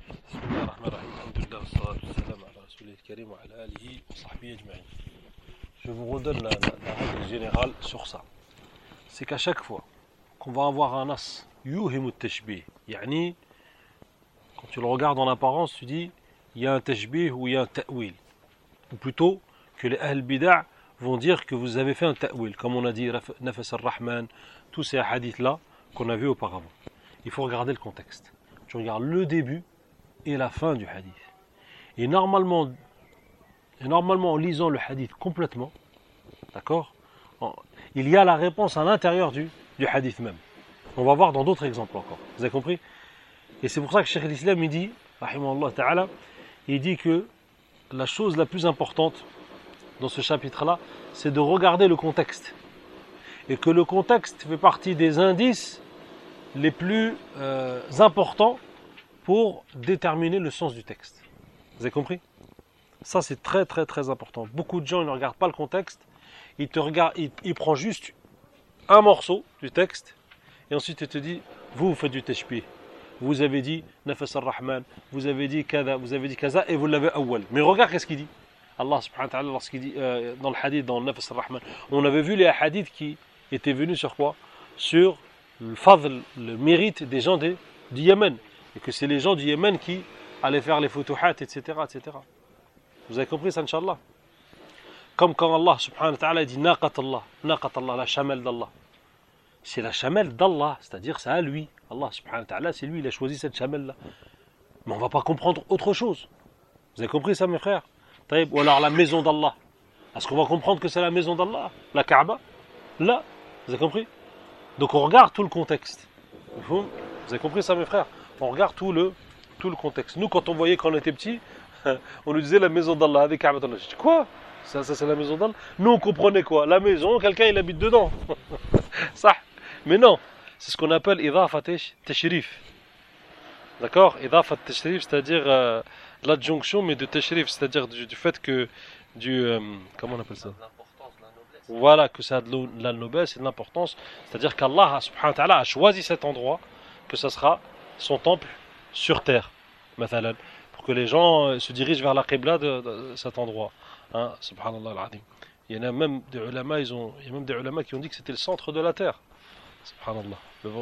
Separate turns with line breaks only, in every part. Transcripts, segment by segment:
بسم الله الرحمن الرحيم الحمد لله والصلاة والسلام على رسوله الكريم وعلى آله وصحبه أجمعين. Je vous redonne la règle générale sur ça. C'est qu'à chaque fois qu'on va avoir un as, yuhim al-tashbih, yani, quand tu le regardes en apparence, tu dis, il y a un tashbih ou il y a un ta'wil. Ou plutôt, que les ahl bid'a vont dire que vous avez fait un ta'wil, comme on a dit, nafas al-rahman, tous ces hadiths-là qu'on a vus auparavant. Il faut regarder le contexte. Tu regardes le début et la fin du hadith. Et normalement en lisant le hadith complètement, d'accord, il y a la réponse à l'intérieur du hadith même. On va voir dans d'autres exemples encore. Vous avez compris? Et c'est pour ça que Cheikh l'Islam il dit, rahimahullah ta'ala, il dit que la chose la plus importante dans ce chapitre-là, c'est de regarder le contexte. Et que le contexte fait partie des indices les plus importants pour déterminer le sens du texte. Vous avez compris? Ça c'est très très très important. Beaucoup de gens ils ne regardent pas le contexte, ils prennent juste un morceau du texte et ensuite ils te disent vous faites du tashbih. Vous avez dit nafas ar-rahman, vous avez dit kaza et vous l'avez awwal. Mais regarde qu'est-ce qu'il dit. Allah subhanahu wa ta'ala lorsqu'il dit dans le hadith dans nafas ar-rahman, on avait vu les hadiths qui étaient venus sur quoi? Sur le fadl, le mérite des gens du Yémen. Et que c'est les gens du Yémen qui allaient faire les futuhat, etc., etc. Vous avez compris ça, Inch'Allah? Comme quand Allah, subhanahu wa ta'ala, dit naqat Allah, la chamelle d'Allah. C'est la chamelle d'Allah, c'est-à-dire c'est à lui. Allah, subhanahu wa ta'ala, c'est lui, il a choisi cette chamelle-là. Mais on ne va pas comprendre autre chose. Vous avez compris ça, mes frères? Ou alors la maison d'Allah. Est-ce qu'on va comprendre que c'est la maison d'Allah? La Kaaba? Là, vous avez compris? Donc on regarde tout le contexte. Vous avez compris ça, mes frères? On regarde tout le contexte. Nous, quand on voyait quand on était petit, on nous disait la maison d'Allah avec Kaaba d'Allah. Je dis quoi? Ça c'est la maison d'Allah? Nous, on comprenait quoi? La maison, quelqu'un il habite dedans. Ça. Mais non, c'est ce qu'on appelle idafat tashrif. D'accord? Idafat tashrif, c'est-à-dire l'adjonction, mais de tashrif, c'est-à-dire du fait que comment on appelle ça? Voilà, que ça a de la noblesse et de l'importance. C'est-à-dire qu'Allah subhanahu wa ta'ala a choisi cet endroit, que ça sera son temple sur terre, mathalan, pour que les gens se dirigent vers la qibla de cet endroit. Hein, subhanallah al-azim. Il y en a même des ulama, il y a même des ulama qui ont dit que c'était le centre de la terre. Subhanallah.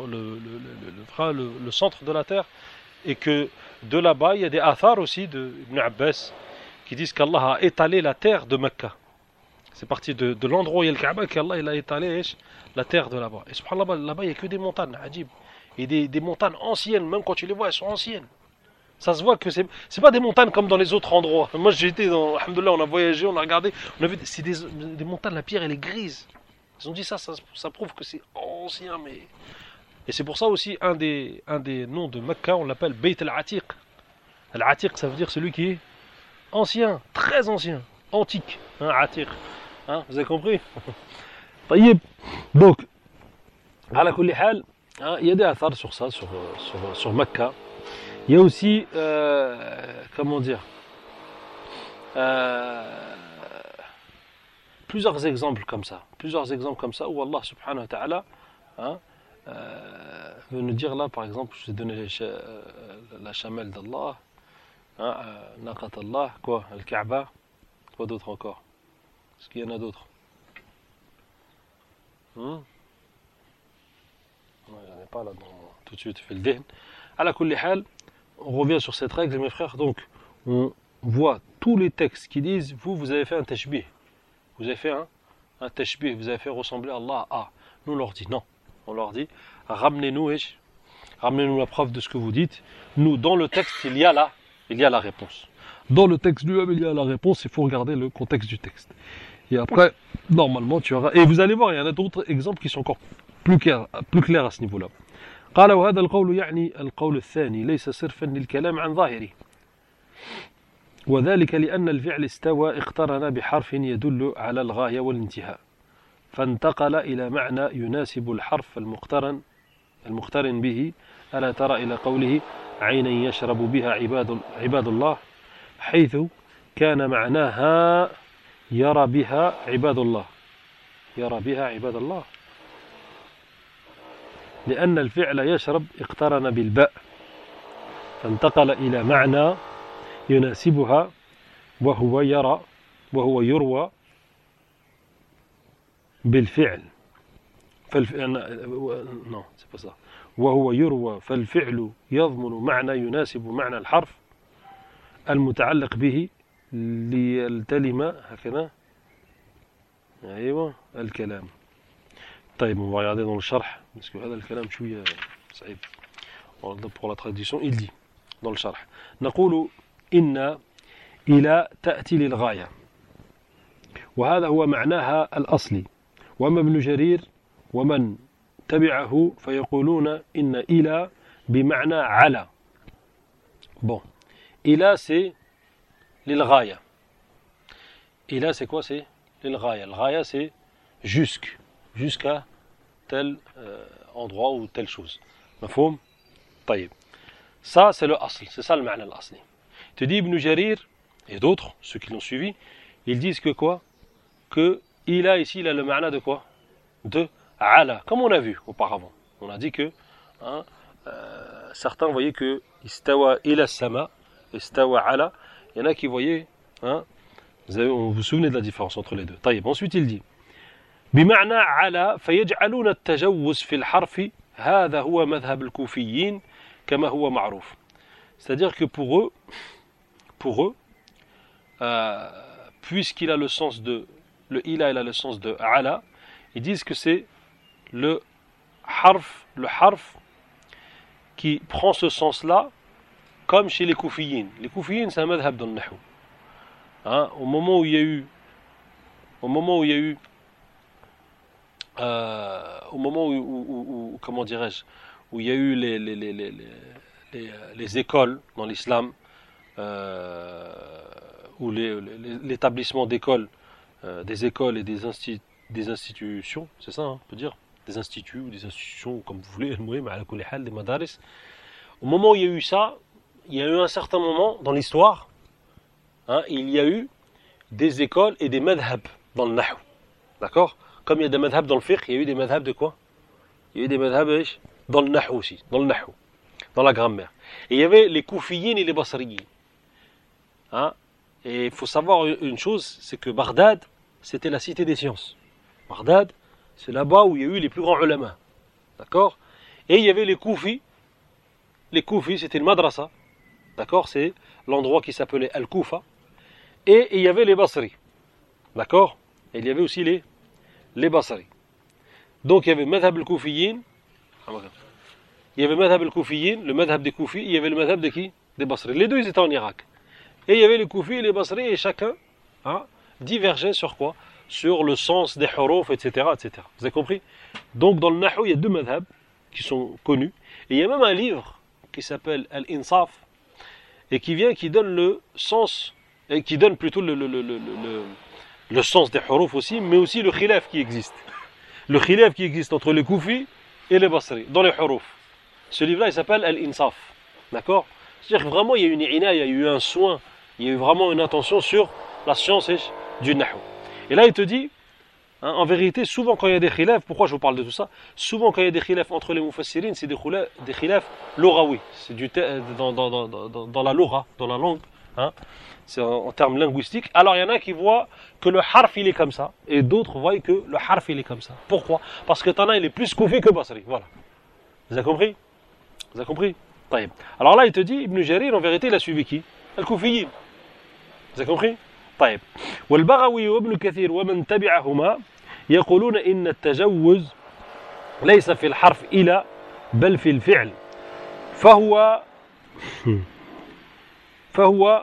Le centre de la terre. Et que de là-bas, il y a des athars aussi de Ibn Abbas qui disent qu'Allah a étalé la terre de Mecca. C'est parti de l'endroit où il y a le Kaaba qu'Allah il a étalé la terre de là-bas. Et subhanallah, là-bas, il n'y a que des montagnes, ajib. Et des montagnes anciennes, même quand tu les vois, elles sont anciennes. Ça se voit que c'est pas des montagnes comme dans les autres endroits. Moi, j'ai été dans, alhamdoulilah, on a voyagé, on a regardé, on a vu, c'est des montagnes, la pierre, elle est grise. Ils ont dit ça prouve que c'est ancien, mais... Et c'est pour ça aussi, un des noms de Mecca, on l'appelle Bayt al-Atiq. Al-Atiq, ça veut dire celui qui est ancien, très ancien, antique, hein, Atiq. Hein, vous avez compris? طيب. Donc, على كل حال, il y a des athars sur ça, sur Mecca. Il y a aussi, comment dire, plusieurs exemples comme ça où Allah subhanahu wa ta'ala veut nous dire là, par exemple, je vais donner la chamelle d'Allah, naqat Allah, quoi, le Kaaba, quoi d'autre encore? Est-ce qu'il y en a d'autres? Non, j'en ai pas là, tout de suite, fait le dehn. Ala kulli hal, on revient sur cette règle, mes frères. Donc, on voit tous les textes qui disent vous avez fait un tashbih. Vous avez fait un tashbih, vous avez fait ressembler Allah à. Nous, on leur dit non. On leur dit ramenez-nous la preuve de ce que vous dites. Nous, dans le texte, il y a la réponse. Dans le texte lui-même, il y a la réponse. Il faut regarder le contexte du texte. Et après, normalement, tu auras. Et vous allez voir, il y en a d'autres exemples qui sont encore plus clairs à ce niveau-là. قال وهذا القول يعني القول الثاني ليس صرفا للكلام عن ظاهره وذلك لأن الفعل استوى اقترن بحرف يدل على الغاية والانتهاء فانتقل إلى معنى يناسب الحرف المقترن به ألا ترى إلى قوله عينا يشرب بها عباد الله حيث كان معناها يرى بها عباد الله لأن الفعل يشرب اقترن بالباء فانتقل إلى معنى يناسبها وهو يروى بالفعل وهو يروى فالفعل يضمن معنى يناسب معنى الحرف المتعلق به ليلتلم هكذا أيوة الكلام. طيب on va regarder dans le شرح parce que هذا الكلام شوية صعيب. Pour la traduction il dit dans le شرح نقول إن إلى تأتي للغاية وهذا هو معناها الأصلي. وأما ابن جرير ومن تبعه فيقولون إن إلى بمعنى على. Bon, إلى c'est للغاية. إلى c'est quoi? C'est للغاية. الغاية c'est jusqu'à tel endroit ou telle chose. مفهوم؟ طيب. Ça c'est le asl, c'est ça le معنى الأصلي. Te dit Ibn Jarir et d'autres, ceux qui l'ont suivi, ils disent que quoi? Que إلى ici il a le معنى de quoi? De ala, comme on a vu auparavant. On a dit que certains voyaient que istawa ila sama, istawa ala. Il y en a qui voyaient, vous vous souvenez de la différence entre les deux. طيب. Ensuite il dit بمعنى على فيجعلون التجوز في الحرف هذا هو مذهب الكوفيين كما هو معروف. C'est-à-dire que pour eux, puisqu'il a le sens de le ila, il a le sens de ala, ils disent que c'est le harf qui prend ce sens-là, comme chez les Koufiyin. Les Koufiyin, c'est un madhab dans le Nahou. Au moment où il y a eu, comment dirais-je, où il y a eu les écoles dans l'islam, ou l'établissement d'écoles, des écoles et des institutions, c'est ça, on peut dire, des instituts ou des institutions, comme vous voulez, des madaris. Au moment où il y a eu ça, il y a eu un certain moment dans l'histoire, il y a eu des écoles et des madhab dans le nahou. D'accord? Comme il y a des madhab dans le fiqh, il y a eu des madhab de quoi? Il y a eu des madhab dans le nahou aussi, dans la grammaire. Et il y avait les koufiyin et les basriyin. Et il faut savoir une chose, c'est que Bagdad, c'était la cité des sciences. Bagdad, c'est là-bas où il y a eu les plus grands ulama. D'accord? Et il y avait les Koufis. Les Koufis, c'était le madrasa. D'accord? C'est l'endroit qui s'appelait Al-Koufa. Et il y avait les Basri. D'accord? Et il y avait aussi les Basri. Donc il y avait Madhab al-Koufiyin. Il y avait Madhab al-Koufiyin, le Madhab des Koufis. Il y avait le Madhab de qui? Des Basri. Les deux, ils étaient en Irak. Et il y avait les Koufis et les Basri. Et chacun divergeait sur quoi? Sur le sens des huruf, etc., etc. Vous avez compris? Donc dans le Nahou, il y a deux madhab qui sont connus. Et il y a même un livre qui s'appelle Al-Insaf et qui donne le sens, et qui donne plutôt le sens des huruf aussi, mais aussi le khilaf qui existe. Le khilaf qui existe entre les Koufis et les Basri, dans les huruf. Ce livre-là, il s'appelle Al-Insaf. D'accord? C'est-à-dire que vraiment, il y a eu une ina, il y a eu un soin, il y a eu vraiment une attention sur la science du Nahou. Et là, il te dit, en vérité, souvent quand il y a des khilaf, pourquoi je vous parle de tout ça? Souvent quand il y a des khilaf entre les mufassirin, c'est des khilaf lorawi. C'est dans la lora, dans la langue. C'est en termes linguistiques. Alors il y en a qui voient que le harf il est comme ça, et d'autres voient que le harf il est comme ça. Pourquoi? Parce que Tana il est plus koufi que Basri. Voilà. Vous avez compris? Vous avez compris? طيب. Alors là, il te dit, Ibn Jarir, en vérité, il a suivi qui? Al-Koufiyin. Vous avez compris? طيب. والبغوي وابن كثير ومن تبعهما يقولون إن التجوز ليس في الحرف إلى بل في الفعل فهو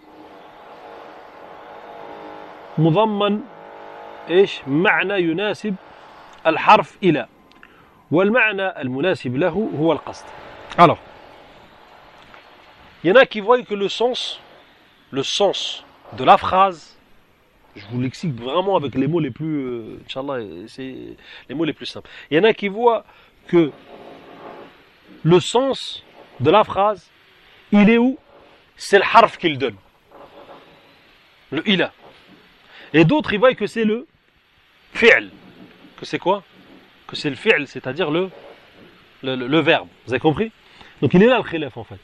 مضمن معنى يناسب الحرف إلى والمعنى المناسب له هو القصد. Alors, il y en a qui voient que le sens de la phrase, je vous l'explique vraiment avec les mots les plus, Inch'Allah, c'est les mots les plus simples. Il y en a qui voient que le sens de la phrase, il est où? C'est le harf qu'il donne. Le ila. Et d'autres, ils voient que c'est le fi'l. Que c'est quoi? Que c'est le fi'l, c'est-à-dire le verbe. Vous avez compris? Donc il est là le khilaf en fait.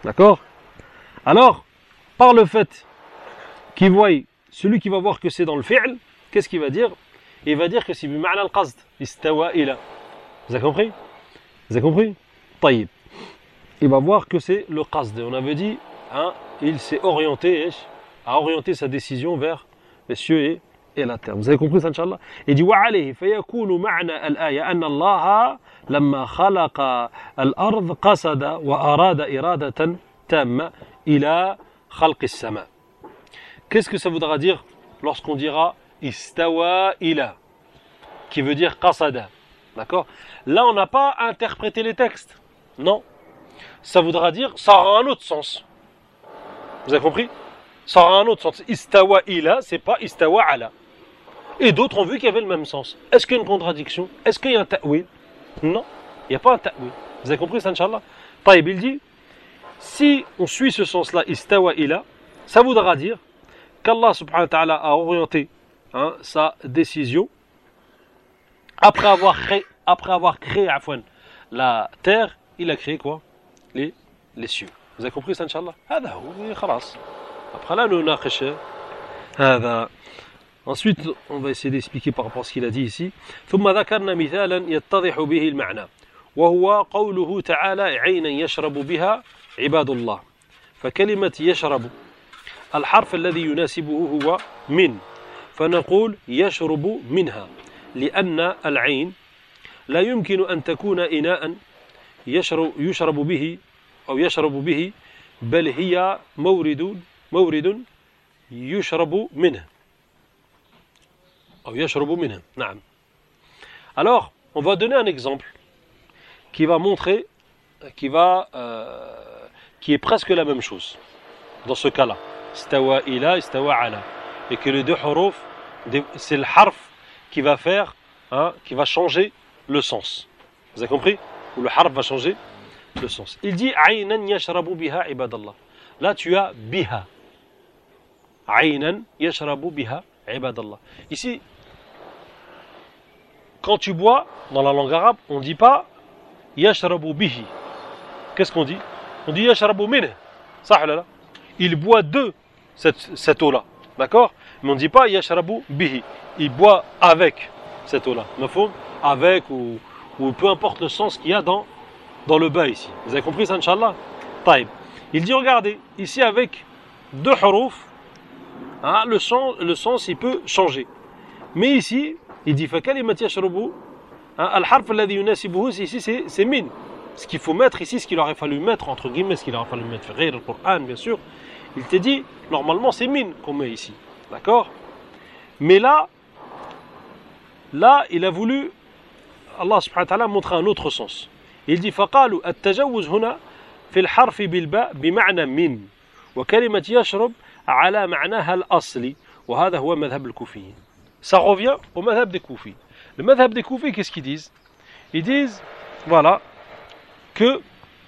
D'accord? Alors, par le fait qu'il voit, celui qui va voir que c'est dans le fi'l, qu'est-ce qu'il va dire? Il va dire que c'est bima'na al-qasd, istawa ila. Vous avez compris? Vous avez compris? Taïb. Il va voir que c'est le qasd. On avait dit, hein, il s'est orienté, a orienté sa décision vers les cieux et la terre. Vous avez compris ça, Inch'Allah? Il dit, وَعَلَيْهِ فَيَكُونُ مَعْنَى الْآيَةِ أَنَّ اللَّهَ لَمَّا خَلَقَ الْأَرْض قَصَدَ وَأَرَادَ إِرَادَةً تَامَّةً إِلَى خَلْقِ السَّمَاءِ. Qu'est-ce que ça voudra dire lorsqu'on dira istawa ila, qui veut dire qasada? D'accord? Là, on n'a pas interprété les textes. Non. Ça voudra dire, ça aura un autre sens. Vous avez compris? Ça aura un autre sens. Istawa ila, c'est pas istawa ala. Et d'autres ont vu qu'il y avait le même sens. Est-ce qu'il y a une contradiction? Est-ce qu'il y a un ta'wil? Non, il n'y a pas un ta'wil. Vous avez compris ça, Inch'Allah? Taïb, il dit, si on suit ce sens-là, istawa ila, ça voudra dire qu'Allah subhanahu wa ta'ala a orienté, hein, sa décision après avoir créé la terre, il a créé quoi? Les cieux. Vous avez compris ça, Inch'Allah? Après là, nous naqash. Ensuite, on va essayer d'expliquer par rapport à ce qu'il a dit ici. ثم ذكرنا مثالا يتضح به المعنى وهو قوله تعالى عينا يشرب بها عباد الله. فكلمة يشرب الحرف الذي يناسبه هو من، فنقول يشرب منها، لأن العين لا يمكن أن تكون إناء يشرب به أو يشرب به، بل هي مورد يشرب منه أو يشرب منه. نعم. Alors, on va donner un exemple qui va montrer, qui est presque la même chose dans ce cas-là. Istawa ila, istawa ala. Et que les deux huruf, c'est le harf qui va faire, hein, qui va changer le sens. Vous avez compris? Ou le harf va changer le sens. Il dit aynan yashrabu biha ibadallah. Là tu as biha. Aynan yashrabu biha ibadallah. Ici, quand tu bois, dans la langue arabe, on ne dit pas yashrabu bihi. Qu'est-ce qu'on dit? On dit yashrabu min. Ça, là. Il boit de cette eau-là. D'accord? Mais on ne dit pas yashrabu bihi. Il boit avec cette eau-là. Avec ou peu importe le sens qu'il y a dans le bas ici. Vous avez compris ça, Inch'Allah? Taïb. Il dit, regardez, ici avec deux huruf, hein, le sens il peut changer. Mais ici, il dit فَكَلِمَةْ يَشْرَبُ al-harf alladhi yunasibuhu, ici c'est min. Ce qu'il faut mettre ici, ce qu'il aurait fallu mettre, entre guillemets, ce qu'il aurait fallu mettre, غير القرآن, bien sûr, il te dit, normalement c'est min qu'on met ici. D'accord? Mais là, il a voulu, Allah subhanahu wa ta'ala montrer un autre sens. Il dit فَقَالُوا التجوز هنا في الحرف بالباء بمعنى من، وكلمة يشرب على معناها الأصلي، وهذا هو مذهب الكوفيين. Ça revient au madhab des Koufis. Le madhab des Koufis, qu'est-ce qu'ils disent? Ils disent, voilà, que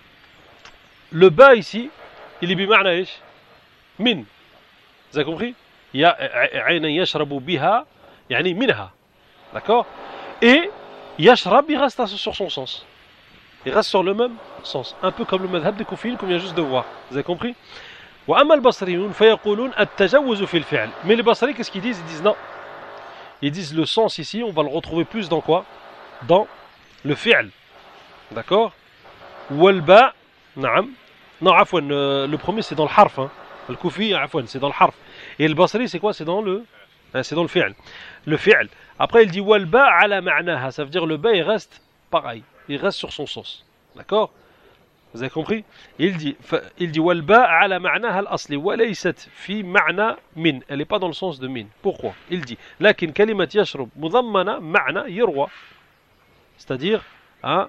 le bas ici, il est bima'na ish min. Vous avez compris? Il y a ayna yashrabu biha, yani minha. D'accord? Et yashrab, il reste sur son sens. Il reste sur le même sens. Un peu comme le madhab des Koufis qu'on vient juste de voir. Vous avez compris? وأما البصريون فيقولون التجوز في الفعل. Mais les Basri, qu'est-ce qu'ils disent? Ils disent non. Ils disent le sens ici, on va le retrouver plus dans quoi? Dans le fi'l. D'accord? Walba, naam. Non, afwan, le premier c'est dans le harf. Hein. Le koufi, afwan, c'est dans le harf. Et le basri, c'est quoi? C'est dans le fi'l. Le fi'l. Après, il dit walba ala ma'naha. Ça veut dire le ba, il reste pareil. Il reste sur son sens. D'accord? Vous avez compris? Il dit walba ala ma'naha al-asli wa laysat fi ma'na min. Elle n'est pas dans le sens de min. Pourquoi? Il dit lakin kalimat yashrub mudammana ma'na yurwa. C'est-à-dire, hein,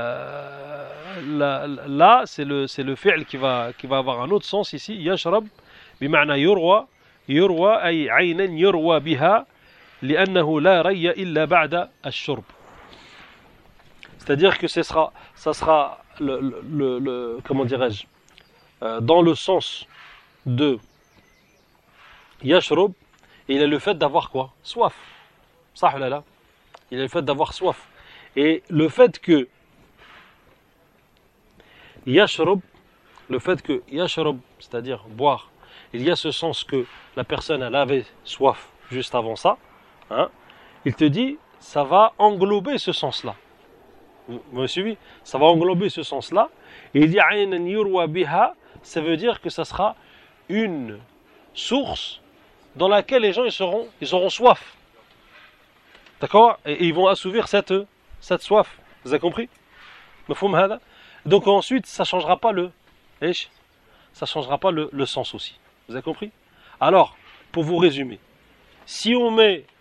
là c'est le fi'l qui va avoir un autre sens ici. Yashrab bi ma'na yurwa ay aynan yurwa biha لأنه لا ري إلا بعد الشرب. C'est-à-dire que ça sera comment dirais-je, dans le sens de yashrub, il a le fait d'avoir quoi? Soif. Ça, là. Il a le fait d'avoir soif. Et le fait que yashrub, le fait que yashrab, c'est-à-dire boire, il y a ce sens que la personne elle avait soif juste avant ça, hein, il te dit ça va englober ce sens-là. Vous me suivez? Ça va englober ce sens-là. Et il dit aynan yurwa biha, ça veut dire que ça sera une source dans laquelle les gens ils auront soif. D'accord? Et ils vont assouvir cette soif. Vous avez compris? Donc ensuite, ça ne changera pas ça changera pas le sens aussi. Vous avez compris? Alors, pour vous résumer, si on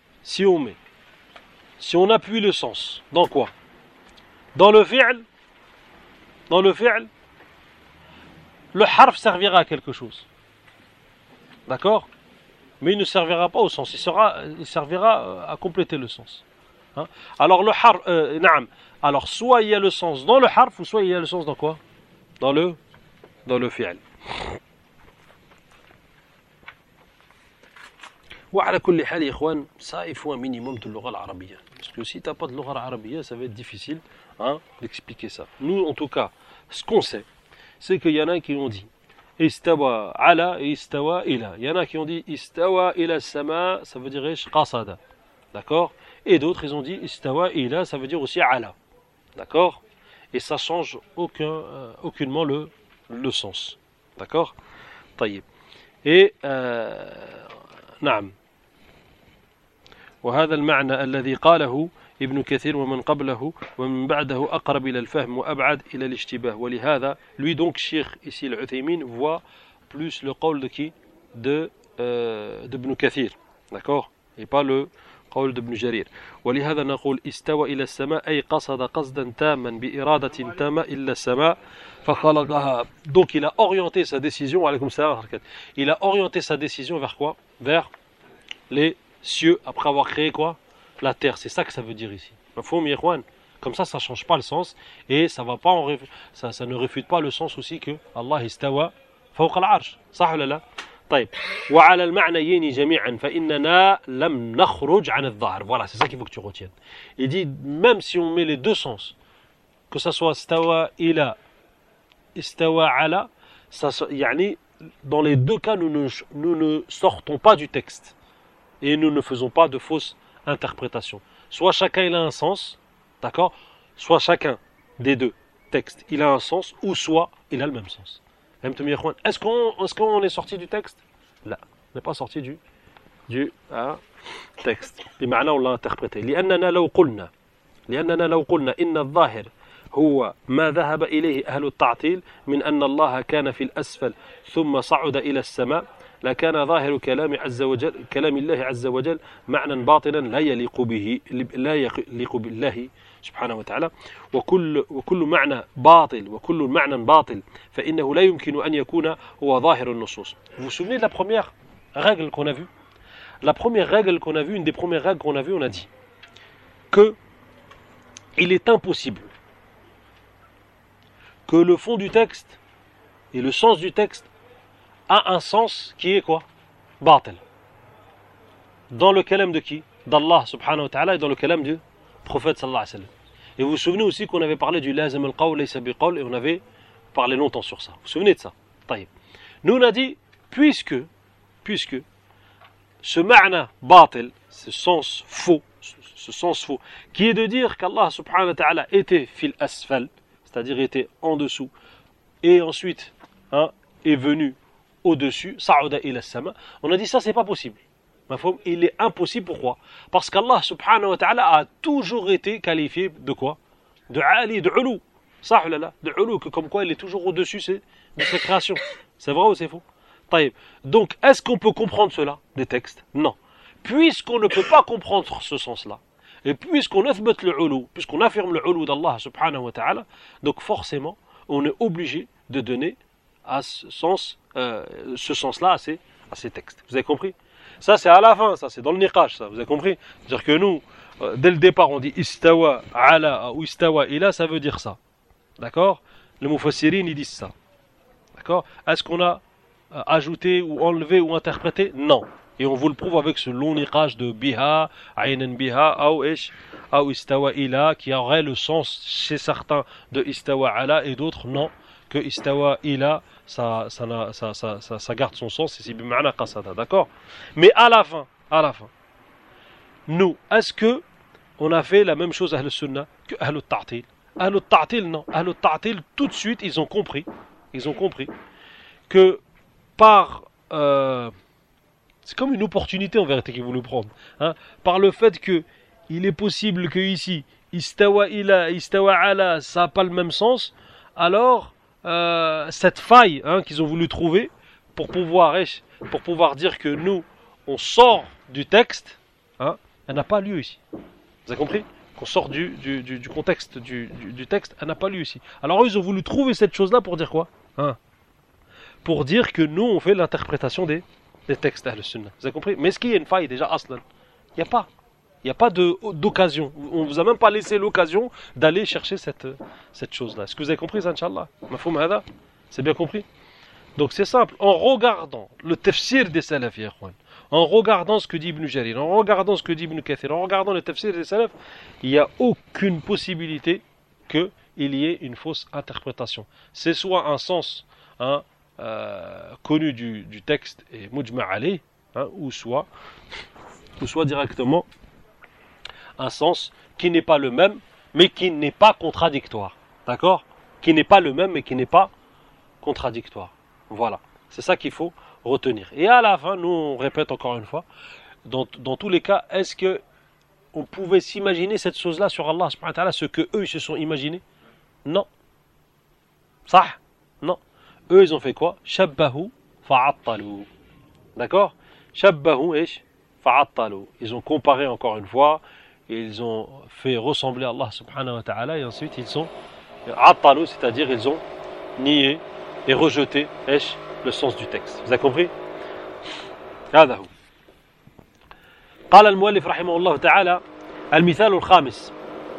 appuie le sens, dans quoi? Dans le fi'l, le harf servira à quelque chose. D'accord? Mais il ne servira pas au sens, il servira à compléter le sens. Hein? Alors le harf, alors soit il y a le sens dans le harf, ou soit il y a le sens dans quoi? Dans le fi'l. وعلى كل حال يا إخوان, ça il faut un minimum de l'oral arabia. Parce que si tu n'as pas de l'oral arabia, ça va être difficile d'expliquer ça. Nous en tout cas, ce qu'on sait, c'est qu'il y en a qui ont dit istawa ala et istawa ila. Il y en a qui ont dit istawa ila sama, ça veut dire qasada. D'accord? Et d'autres ils ont dit istawa ila, ça veut dire aussi ala. D'accord? Et ça change aucunement le sens. D'accord? طيب. Et نعم. وهذا المعنى الذي قاله ابن كثير ومن قبله ومن بعده أقرب إلى الفهم وأبعد إلى الاشتباه. ولهذا lui donc Cheikh ici l'Uthaymin voit plus le قول de qui? De Ibn Kathir. D'accord? Et pas le قول d'Ibn Jarir. ولهذا نقول استوى إلى السماء أي قصد قصدا تاما بإرادة تامة إلا السماء فخلقها. Donc il a orienté sa décision, alaykoum salam, il a orienté sa décision vers quoi? Vers les cieux, après avoir créé quoi? La terre. C'est ça que ça veut dire ici. Comme ça ne change pas le sens et ça va pas ça ne réfute pas le sens aussi que Allah istawa فوق العرش. صح ولا لا؟ طيب. وعلى المعنيين جميعا فإننا لم نخرج عن الظاهر. Voilà, c'est ça qu'il faut que tu retiennes. Il dit même si on met les deux sens, que ça soit istawa ila, istawa ala, يعني dans les deux cas nous ne sortons pas du texte. Et nous ne faisons pas de fausses interprétations. Soit chacun il a un sens, d'accord? Soit chacun des deux textes il a un sens, ou soit il a le même sens. Est-ce qu'on est sorti du texte? Là, on n'est pas sorti du texte. بمعنى on l'a interprété. لأننا لو قلنا إن الظاهر هو ما ذهب إليه أهل التعطيل من أن الله كان في الأسفل ثم صعد إلى السماء لكان ظاهر كلام الله عز وجل معنى باطلا لا يليق بالله سبحانه وتعالى وكل معنى باطل فإنه لا يمكن أن يكون هو ظاهر النصوص. Vous vous souvenez de la première règle qu'on a vue? La première règle qu'on a vue, une des premières règles qu'on a vues, on a dit que il est impossible que le fond du texte et le sens du texte a un sens qui est quoi? Batil. Dans le kalam de qui? D'Allah subhanahu wa ta'ala et dans le kalam du prophète sallallahu alayhi wa sallam. Et vous vous souvenez aussi qu'on avait parlé du lazim al-qawl laysa biqawl et on avait parlé longtemps sur ça. Vous vous souvenez de ça? Taïb. Nous on a dit puisque ce ma'na batil, ce sens faux, qui est de dire qu'Allah subhanahu wa ta'ala était fil asfal, c'est-à-dire était en dessous et ensuite est venu au-dessus, sa'uda ila sama. On a dit ça c'est pas possible. Il est impossible, pourquoi? Parce qu'Allah subhanahu wa ta'ala a toujours été qualifié de quoi? De ali, de ulu. Ça, de ulu, que comme quoi il est toujours au-dessus de ses créations. C'est vrai ou c'est faux? Donc, est-ce qu'on peut comprendre cela des textes? Non. Puisqu'on ne peut pas comprendre ce sens-là, et puisqu'on affirme le ulu d'Allah subhanahu wa ta'ala, donc forcément, on est obligé de donner à ce sens-là à ces textes. Vous avez compris? Ça c'est à la fin, ça c'est dans le niqash, ça, vous avez compris? C'est-à-dire que nous, dès le départ, on dit istawa ala ou istawa ila, ça veut dire ça. D'accord? Les mufassirin, ils disent ça. D'accord? Est-ce qu'on a ajouté ou enlevé ou interprété? Non. Et on vous le prouve avec ce long niqash de biha, aynan biha, ou istawa ila, qui aurait le sens chez certains de istawa ala et d'autres non, que istawa ila, ça garde son sens, et c'est bima'na qasada, d'accord? Mais à la fin, nous, est-ce que on a fait la même chose à Ahl-Sunnah que Ahl-Ta'til? Ahl-Ta'til, non. Ahl-Ta'til, tout de suite, ils ont compris que par... c'est comme une opportunité en vérité qu'ils voulaient prendre. Hein, par le fait que il est possible que ici, istawa ila, istawa ala, ça n'a pas le même sens, alors cette faille qu'ils ont voulu trouver pour pouvoir dire que nous, on sort du texte, elle n'a pas lieu ici. Vous avez compris? Qu'on sort du contexte du texte, elle n'a pas lieu ici. Alors eux, ils ont voulu trouver cette chose-là pour dire quoi? Pour dire que nous, on fait l'interprétation des textes Ahl-Sunnah. Vous avez compris? Mais est-ce qu'il y a une faille déjà, Aslan? Il n'y a pas. Il n'y a pas d'occasion. On ne vous a même pas laissé l'occasion d'aller chercher cette chose-là. Est-ce que vous avez compris ça, Inch'Allah? Mafoum hada? C'est bien compris? Donc c'est simple. En regardant le tafsir des salafs, en regardant ce que dit Ibn Jarir, en regardant ce que dit Ibn Kathir, en regardant le tafsir des salafs, il n'y a aucune possibilité qu'il y ait une fausse interprétation. C'est soit un sens connu du texte et mujma' alayh, ou soit directement un sens qui n'est pas le même, mais qui n'est pas contradictoire. D'accord? Qui n'est pas le même, mais qui n'est pas contradictoire. Voilà. C'est ça qu'il faut retenir. Et à la fin, nous, on répète encore une fois, dans tous les cas, est-ce que on pouvait s'imaginer cette chose-là sur Allah subhanahu wa ta'ala, ce que eux, ils se sont imaginés? Non. Ça? Non. Eux, ils ont fait quoi? Shabbahu fa'attalu. D'accord? Shabbahu ish fa'attalu. Ils ont comparé encore une fois, ils ont fait ressembler à Allah subhanahu wa ta'ala, et ensuite ils sont attalu, c'est-à-dire ils ont nié et rejeté le sens du texte. Vous avez compris? هذا هو. قال المؤلف رحمه الله تعالى المثال الخامس.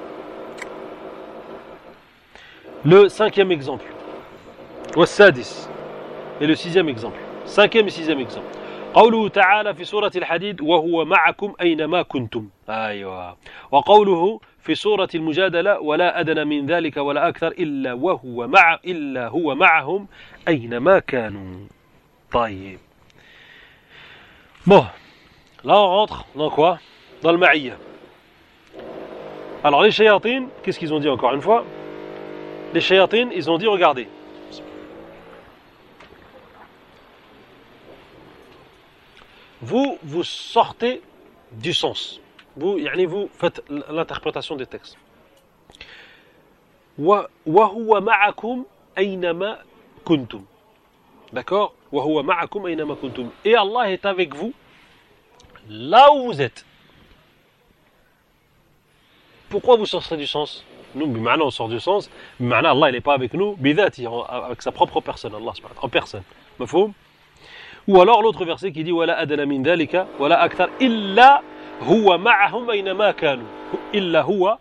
Le cinquième exemple. والسادس. Et le sixième exemple. Cinquième et sixième exemple. قوله تعالى في سورة الحديد وهو معكم أينما كنتم. أيوة. وقوله في سورة المجادلة ولا أدنى من ذلك ولا أكثر إلا هو معهم أينما كانوا. طيب. Bon, là on rentre dans quoi? Dans le ma'iyya. Alors les shayatines, qu'est-ce qu'ils ont dit encore une fois? Les shayatines, ils ont dit, regardez. Vous sortez du sens. Vous faites l'interprétation des textes. وَهُوَ مَعَكُمْ أَيْنَمَا كُنْتُمْ. D'accord? وَهُوَ مَعَكُمْ أَيْنَمَا كُنْتُمْ. Et Allah est avec vous là où vous êtes. Pourquoi vous sortirez du sens? Nous, maintenant on sort du sens. Maintenant Allah il n'est pas avec nous, bidati, avec sa propre personne, Allah en personne. Mafhoum? Ou alors l'autre verset qui dit وَلَا أَدْنَى مِنْ ذَلِكَ وَلَا أَكْثَرَ إِلَّا هُوَ مَعَهُمْ أَيْنَمَا كَانُوا. إِلَّا هُوَ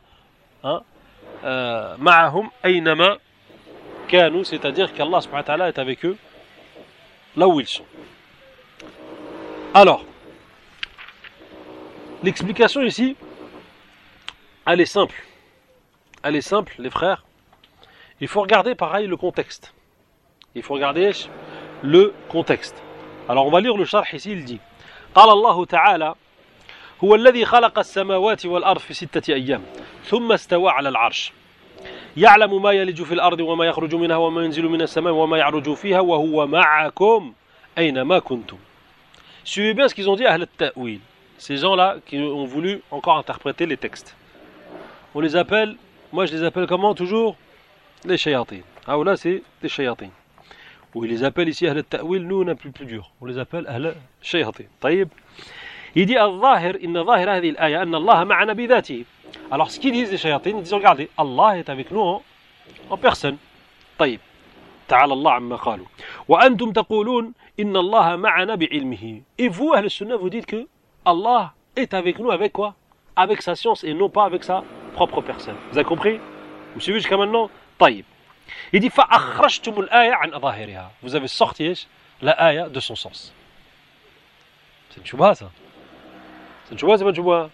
مَعَهُمْ أَيْنَمَا كَانُوا, c'est-à-dire qu'Allah subhanahu wa ta'ala est avec eux là où ils sont. Alors, l'explication ici, elle est simple. Elle est simple, les frères. Il faut regarder pareil le contexte. Il faut regarder le contexte. Alors on va lire le sharh ici, il dit قال الله تعالى هو الذي خلق السماوات والأرض في 6 أيام ثم استوى على العرش يعلم ما يلج في الأرض وما يخرج منها وما ينزل من السماء وما يعرج فيها وهو معكم أينما كنتم. Suivez bien ce qu'ils ont dit Ahl al-Ta'wil. Ces gens-là qui ont voulu encore interpréter les textes. On les appelle, moi je les appelle comment toujours? Les shayatines. Ah ou là c'est les shayatines. Ou ils les appellent ici Ahl al-Ta'wil, nous on a plus dur. On les appelle Ahl al-Shayatin. طيب. Il dit al-Zahir, inna zahir hadhihi al-aya anna Allah ma'ana bi dhatihi. Alors ce qu'ils disent les shayatines, ils disent regardez, Allah est avec nous en personne. طيب. تعالى الله عما قالوا. وأنتم تقولون إن الله معنا بعلمه. Et vous, Ahl al-Sunnah, vous dites que Allah est avec nous avec quoi? Avec sa science et non pas avec sa propre personne. Vous avez compris? Vous suivez jusqu'à maintenant? طيب. Il dit فأخرجتم الآية عن ظاهرها. Vous avez sorti la aya de son sens. C'est une choubha ça. C'est une choubha, c'est pas une choubha.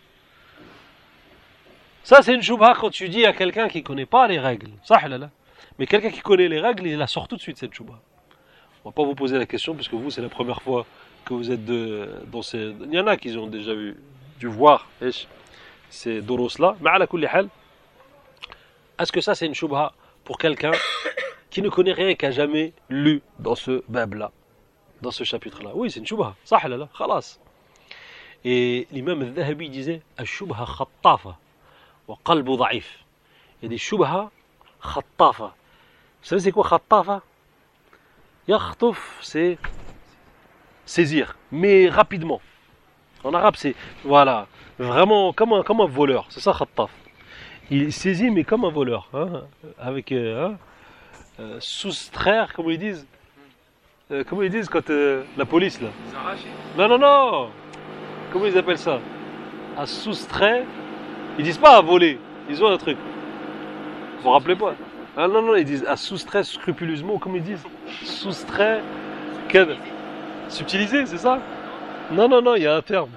Ça c'est une choubha quand tu dis à quelqu'un qui ne connaît pas les règles. صح là là. Mais quelqu'un qui connaît les règles, il la sort tout de suite cette shubha. On va pas vous poser la question puisque vous c'est la première fois que vous êtes dans ces. Il y en a qui ont déjà dû voir ces doros là. Mais à la kulli hal, est-ce que ça c'est une shubha pour quelqu'un qui ne connaît rien et qui a jamais lu dans ce bab là, dans ce chapitre là? Oui, c'est une shubha. صح là, خلاص. Et l'imam al-Dhahabi disait الشبهة خطافة وقلب ضعيف. Il y a des shubha خطافة. Vous savez c'est quoi خطافة? يخطف c'est saisir, mais rapidement. En arabe c'est voilà, vraiment comme un voleur. C'est ça khattaf. Il saisit mais comme un voleur, hein, avec soustraire, comme ils disent. Comment ils disent quand la police là? Non, non, non. Comment ils appellent ça? À soustraire. Ils disent pas à voler. Ils ont un truc. Vous vous rappelez pas? Ah non, non, ils disent à soustraire scrupuleusement. Comment ils disent? Soustraire. Subtiliser, c'est ça? Non, non, non, il y a un terme.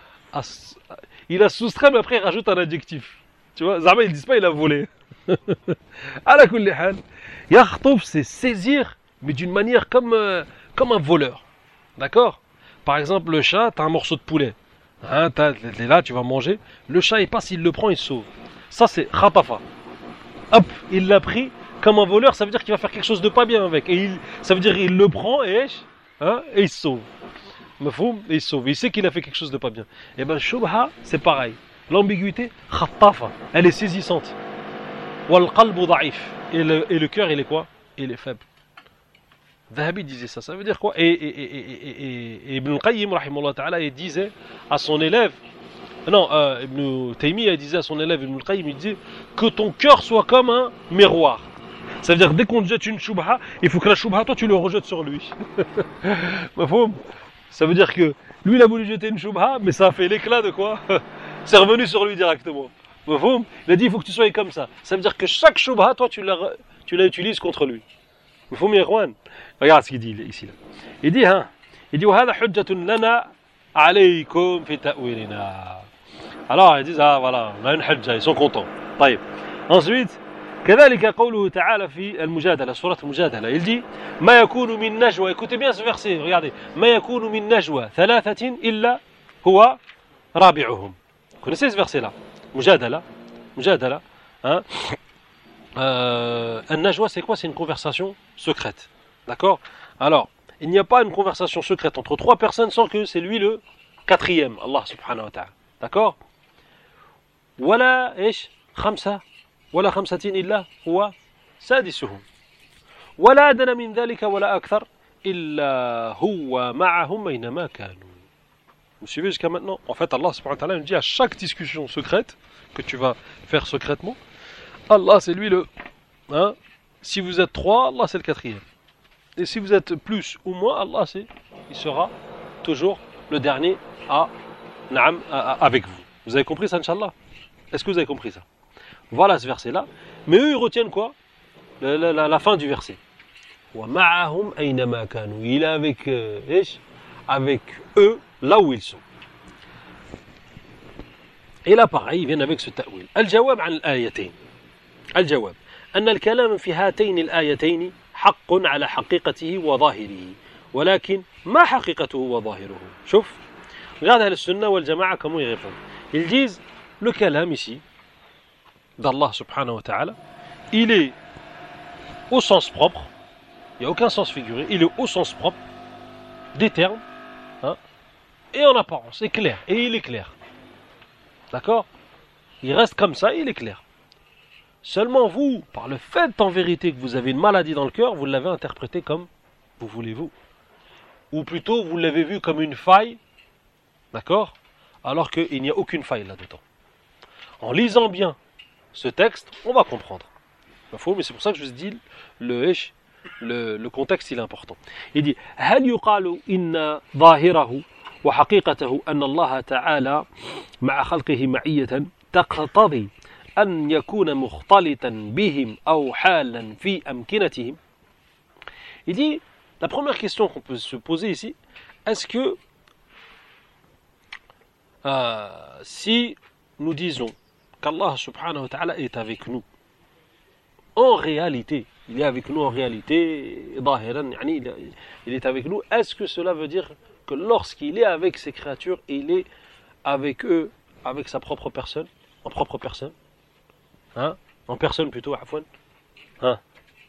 Il a soustrait, mais après il rajoute un adjectif. Tu vois? Zama, ils disent pas il a volé. À la kulli hal. Yakhtouf, c'est saisir, mais d'une manière comme un voleur. D'accord? Par exemple, le chat, t'as un morceau de poulet. Hein, t'es là, tu vas manger. Le chat, il passe, il le prend, il se sauve. Ça, c'est khatafa. Hop, il l'a pris comme un voleur, ça veut dire qu'il va faire quelque chose de pas bien avec. Et ça veut dire qu'il le prend et il se sauve. Mafhoum, et il se sauve. Il sait qu'il a fait quelque chose de pas bien. Et ben, shubha, c'est pareil. L'ambiguïté, khatafa, elle est saisissante. Wal qalbu da'if. Et le cœur, il est quoi? Il est faible. Dhahabi disait ça. Ça veut dire quoi? Et Ibn al-Qayyim, rahimahullah ta'ala, il disait à son élève, non, Ibn Taymiyyah disait à son élève Ibn al-Qayyim, il disait que ton cœur soit comme un miroir. Ça veut dire dès qu'on te jette une shubha, il faut que la shubha, toi, tu le rejettes sur lui. Ça veut dire que lui, il a voulu jeter une shubha, mais ça a fait l'éclat de quoi? C'est revenu sur lui directement. Il a dit il faut que tu sois comme ça. Ça veut dire que chaque shubha, toi, tu la utilises contre lui. Regarde ce qu'il dit ici. Là. Il dit, hein, وهذا حجة لنا عليكم في تأويلنا. Alors ils disent ah voilà, on a une hujja, ils sont contents. طيب. Ensuite, كذلك قوله تعالى في المجادلة, سورة المجادلة. Il dit ما يكون من نجوى, écoutez bien ce verset, regardez. ما يكون من نجوى ثلاثة إلا هو رابعهم. Vous connaissez ce verset là? مجادلة, hein? Un najwa, c'est quoi? C'est une conversation secrète. D'accord? Alors, il n'y a pas une conversation secrète entre trois personnes sans que c'est lui le quatrième. Allah subhanahu wa ta'ala. D'accord? Wala ish khamsa wala khamsatin illa huwa sadisuhum. Wala adana min dhalika wala akthar illa huwa ma'ahum aynama kanu. Vous suivez jusqu'à maintenant? En fait, Allah subhanahu wa ta'ala nous dit à chaque discussion secrète que tu vas faire secrètement, Allah c'est lui le. Hein? Si vous êtes trois, Allah c'est le quatrième. Et si vous êtes plus ou moins, Allah il sera toujours le dernier avec vous. Vous avez compris ça, Inch'Allah? Est-ce que vous avez compris ça? Voilà ce verset là. Mais eux ils retiennent quoi? La fin du verset. Il est avec eux là où ils sont. Et là pareil, ils viennent avec ce ta'wil. Al-jawab an al-ayatain. الجواب أن الكلام في هاتين الآيتين حق على حقيقته وظاهره ولكن ما حقيقته وظاهره. شوف regarde أهل السنة والجماعة comment ils répondent. Ils disent le kalam ici d'Allah subhanahu wa ta'ala, il est au sens propre, il n'y a aucun sens figuré, il est au sens propre des termes, hein, et en apparence, est clair, et il est clair. D'accord? Il reste comme ça, il est clair. Seulement vous, par le fait en vérité que vous avez une maladie dans le cœur, vous l'avez interprété comme vous voulez-vous. Ou plutôt, vous l'avez vu comme une faille, d'accord? Alors qu'il n'y a aucune faille là-dedans. En lisant bien ce texte, on va comprendre. Mais c'est pour ça que je vous dis, le contexte il est important. Il dit, هل يقال إن ظاهره وحقيقته أن الله تعالى مع خلقه معية تقتضي أن يكون مختلطا بهم أو حالا في أمكنتهم. Il dit, la première question qu'on peut se poser ici, est-ce que si nous disons qu'Allah subhanahu wa ta'ala est avec nous, en réalité, il est avec nous en réalité, il est avec nous. Est-ce que cela veut dire que lorsqu'il est avec ces créatures, il est avec eux, avec sa propre personne, en propre personne, hein, en personne plutôt, afwan, hein?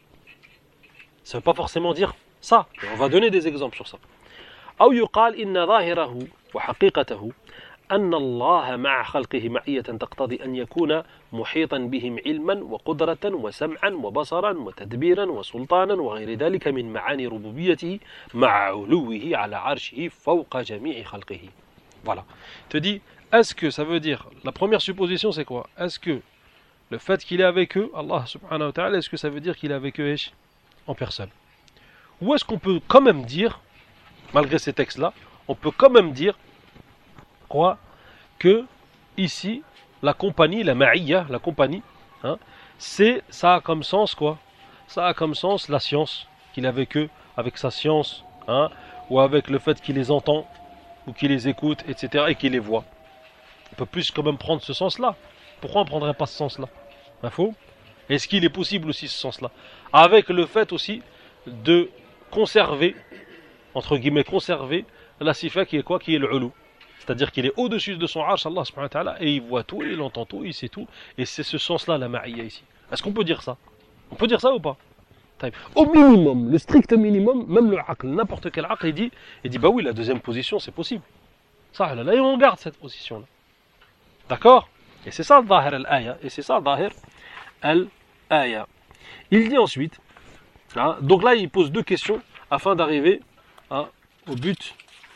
Ça ne veut pas forcément dire ça. Et on va donner des exemples sur ça. أو يقال إن ظاهره وحقيقته أن الله مع خلقه معية تقتضي أن يكون محيطا بهم علما وقدرة وسمعا وبصرا وتدبيرا وسلطانا وغير ذلك من معاني ربوبيته مع علوه على عرشه فوق جميع خلقه. Voilà. Te dit, est-ce que ça veut dire, la première supposition c'est quoi? Est-ce que le fait qu'il est avec eux, Allah subhanahu wa ta'ala, est-ce que ça veut dire qu'il est avec eux en personne? Ou est-ce qu'on peut quand même dire, malgré ces textes-là, on peut quand même dire quoi, que ici, la compagnie, la ma'iyya, la compagnie, hein, ça a comme sens quoi? Ça a comme sens la science, qu'il est avec eux, avec sa science, hein, ou avec le fait qu'il les entend, ou qu'il les écoute, etc., et qu'il les voit. On peut plus quand même prendre ce sens-là. Pourquoi on ne prendrait pas ce sens-là? Info? Est-ce qu'il est possible aussi ce sens-là? Avec le fait aussi de conserver, entre guillemets, conserver la sifa qui est quoi? Qui est le ulu. C'est-à-dire qu'il est au-dessus de son arsh, Allah subhanahu wa ta'ala, et il voit tout, il entend tout, il sait tout. Et c'est ce sens-là, la ma'iyya ici. Est-ce qu'on peut dire ça? On peut dire ça ou pas? Au minimum, le strict minimum, même le aql, n'importe quel aql, il dit bah oui, la deuxième position, c'est possible. Ça, là, et on garde cette position-là. D'accord? Et c'est ça le zahir al-aya. Et c'est ça le zahir al-aya. Il dit ensuite, hein, donc là, il pose deux questions afin d'arriver au but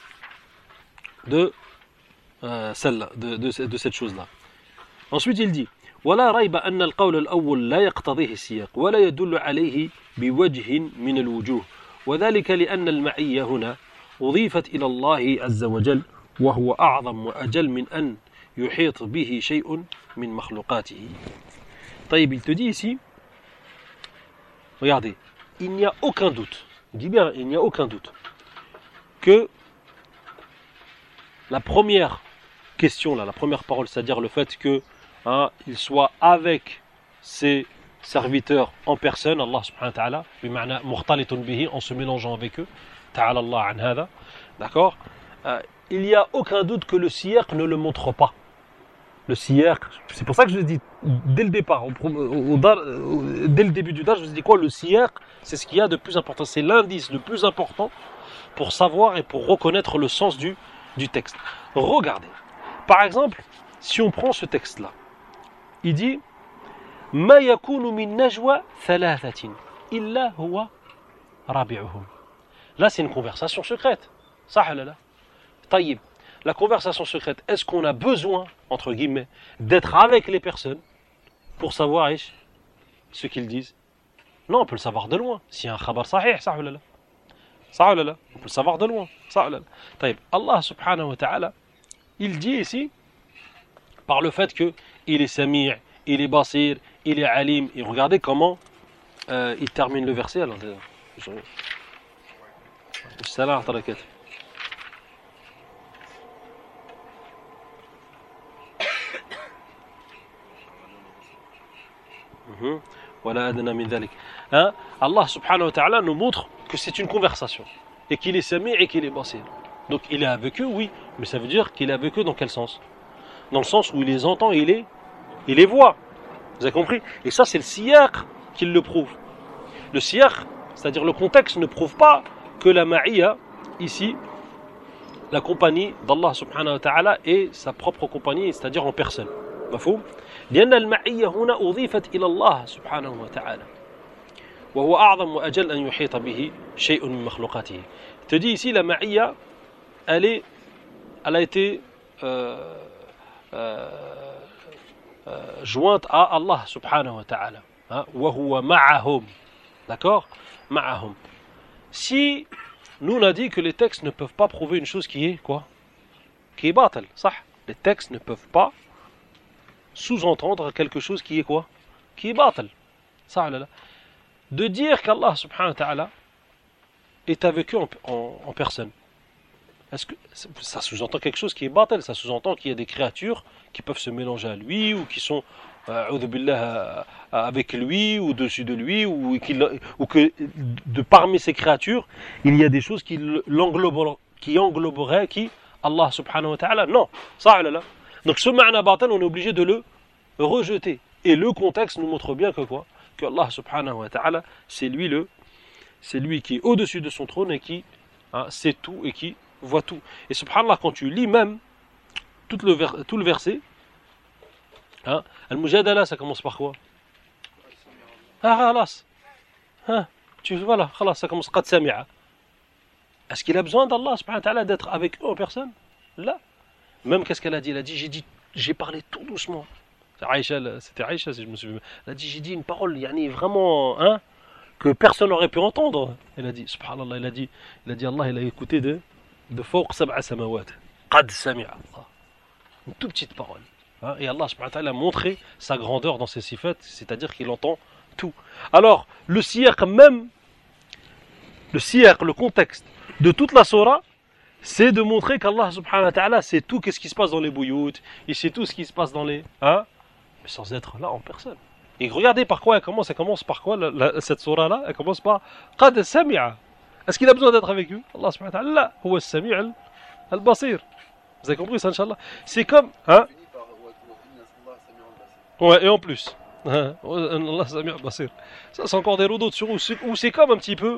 de celle-là, de cette chose-là. Ensuite, il dit ولا ريب أن القول الأول لا يقتضيه السياق ولا يدل عليه بوجه من الوجوه وذلك لأن المعية هنا أضيفت إلى الله عز وجل وهو أعظم وأجل من أن يحيط به شيء من مخلوقاته. طيب, il te dit ici, regardez, il n'y a aucun doute, il dit bien, il n'y a aucun doute que la première question là, la première parole, c'est-à-dire le fait que il soit avec ses serviteurs en personne, Allah subhanahu wa ta'ala, bima'na mukhtalitun bihi, en se mélangeant avec eux, ta'ala Allah an hada, d'accord, il n'y a aucun doute que le siyaq ne le montre pas. Le siyaq, c'est pour ça que je vous ai dit dès le départ, dès le début du dar, je vous ai dit quoi? Le siyaq, c'est ce qu'il y a de plus important, c'est l'indice le plus important pour savoir et pour reconnaître le sens du texte. Regardez, par exemple, si on prend ce texte-là, il dit ما يكون من نجوى ثلاثة إلا هو رابعهم. Là, c'est une conversation secrète. صح ولا لا؟ طيب, la conversation secrète, est-ce qu'on a besoin, entre guillemets, d'être avec les personnes pour savoir ce qu'ils disent? Non, on peut le savoir de loin. Si un khabar sahih, صح ولا لا؟ صح ولا لا? On peut le savoir de loin. صح ولا لا؟ طيب, Allah subhanahu wa ta'ala, il dit ici, par le fait que il est sami', il est basir, il est alim. Et regardez comment il termine le verset. Alors, salam tarakat. Voilà adna min dhalik. Allah subhanahu wa ta'ala nous montre que c'est une conversation et qu'il est sami' et qu'il est basir. Donc il est avec eux, oui, mais ça veut dire qu'il est avec eux dans quel sens? Dans le sens où il les entend et il les voit. Vous avez compris? Et ça, c'est le siyaq qui le prouve. Le siyaq, c'est-à-dire le contexte, ne prouve pas que la ma'iyya, ici, la compagnie d'Allah subhanahu wa ta'ala est sa propre compagnie, c'est-à-dire en personne. مفهوم؟ لأن المعية هنا أضيفت إلى الله سبحانه وتعالى وهو أعظم وأجل أن يحيط به شيء من مخلوقاته. Il te dit ici, la ma'iyya, elle a été jointe à Allah subhanahu wa ta'ala. وهو معهم. D'accord? معهم. Si nous on a dit que les textes ne peuvent pas prouver une chose qui est quoi? Qui est batal. صح? Les textes ne peuvent pas sous-entendre quelque chose qui est quoi? Qui est batal. Ça, là. De dire qu'Allah subhanahu wa ta'ala est avec eux en personne. Est-ce que ça sous-entend quelque chose qui est batal? Ça sous-entend qu'il y a des créatures qui peuvent se mélanger à lui ou qui sont a'udhu billah, avec lui, ou dessus de lui, ou que de parmi ces créatures, il y a des choses qui engloberaient qui Allah subhanahu wa ta'ala. Non, ça là. Donc ce ma'na batin, on est obligé de le rejeter. Et le contexte nous montre bien que quoi? Que Allah subhanahu wa ta'ala, c'est lui qui est au-dessus de son trône et qui sait tout et qui voit tout. Et subhanallah, quand tu lis même tout le verset, Al-Mujadala, ça commence par quoi? Khalas. Voilà, khalas, ça commence Qad Sami'a. Est-ce qu'il a besoin d'Allah subhanahu wa ta'ala d'être avec eux en personne? Là. Même qu'est-ce qu'elle a dit? Elle a dit, j'ai parlé tout doucement. C'était Aïcha, si je me souviens. Elle a dit, j'ai dit une parole, vraiment, que personne n'aurait pu entendre. Elle a dit, subhanallah, il a dit, Allah, il a écouté de fawq sab'a samawat. Qad Sami'a. Une toute petite parole. Et Allah subhanahu wa ta'ala a montré sa grandeur dans ses sifat, c'est-à-dire qu'il entend tout. Alors, le siyaq, le contexte de toute la surah, c'est de montrer qu'Allah subhanahu wa ta'ala sait tout ce qui se passe dans les bouyout, il sait tout ce qui se passe dans les... mais sans être là en personne. Et regardez par quoi elle commence par quoi cette surah-là? Elle commence par Qad Sami'a. Est-ce qu'il a besoin d'être avec eux? Allah subhanahu wa ta'ala, huwa as-sami' al-basir. Vous avez compris ça, Inch'Allah? C'est comme... Ouais, et en plus... Allah Sami' al-basir. Ça, c'est encore des rots d'autres sur où c'est comme un petit peu...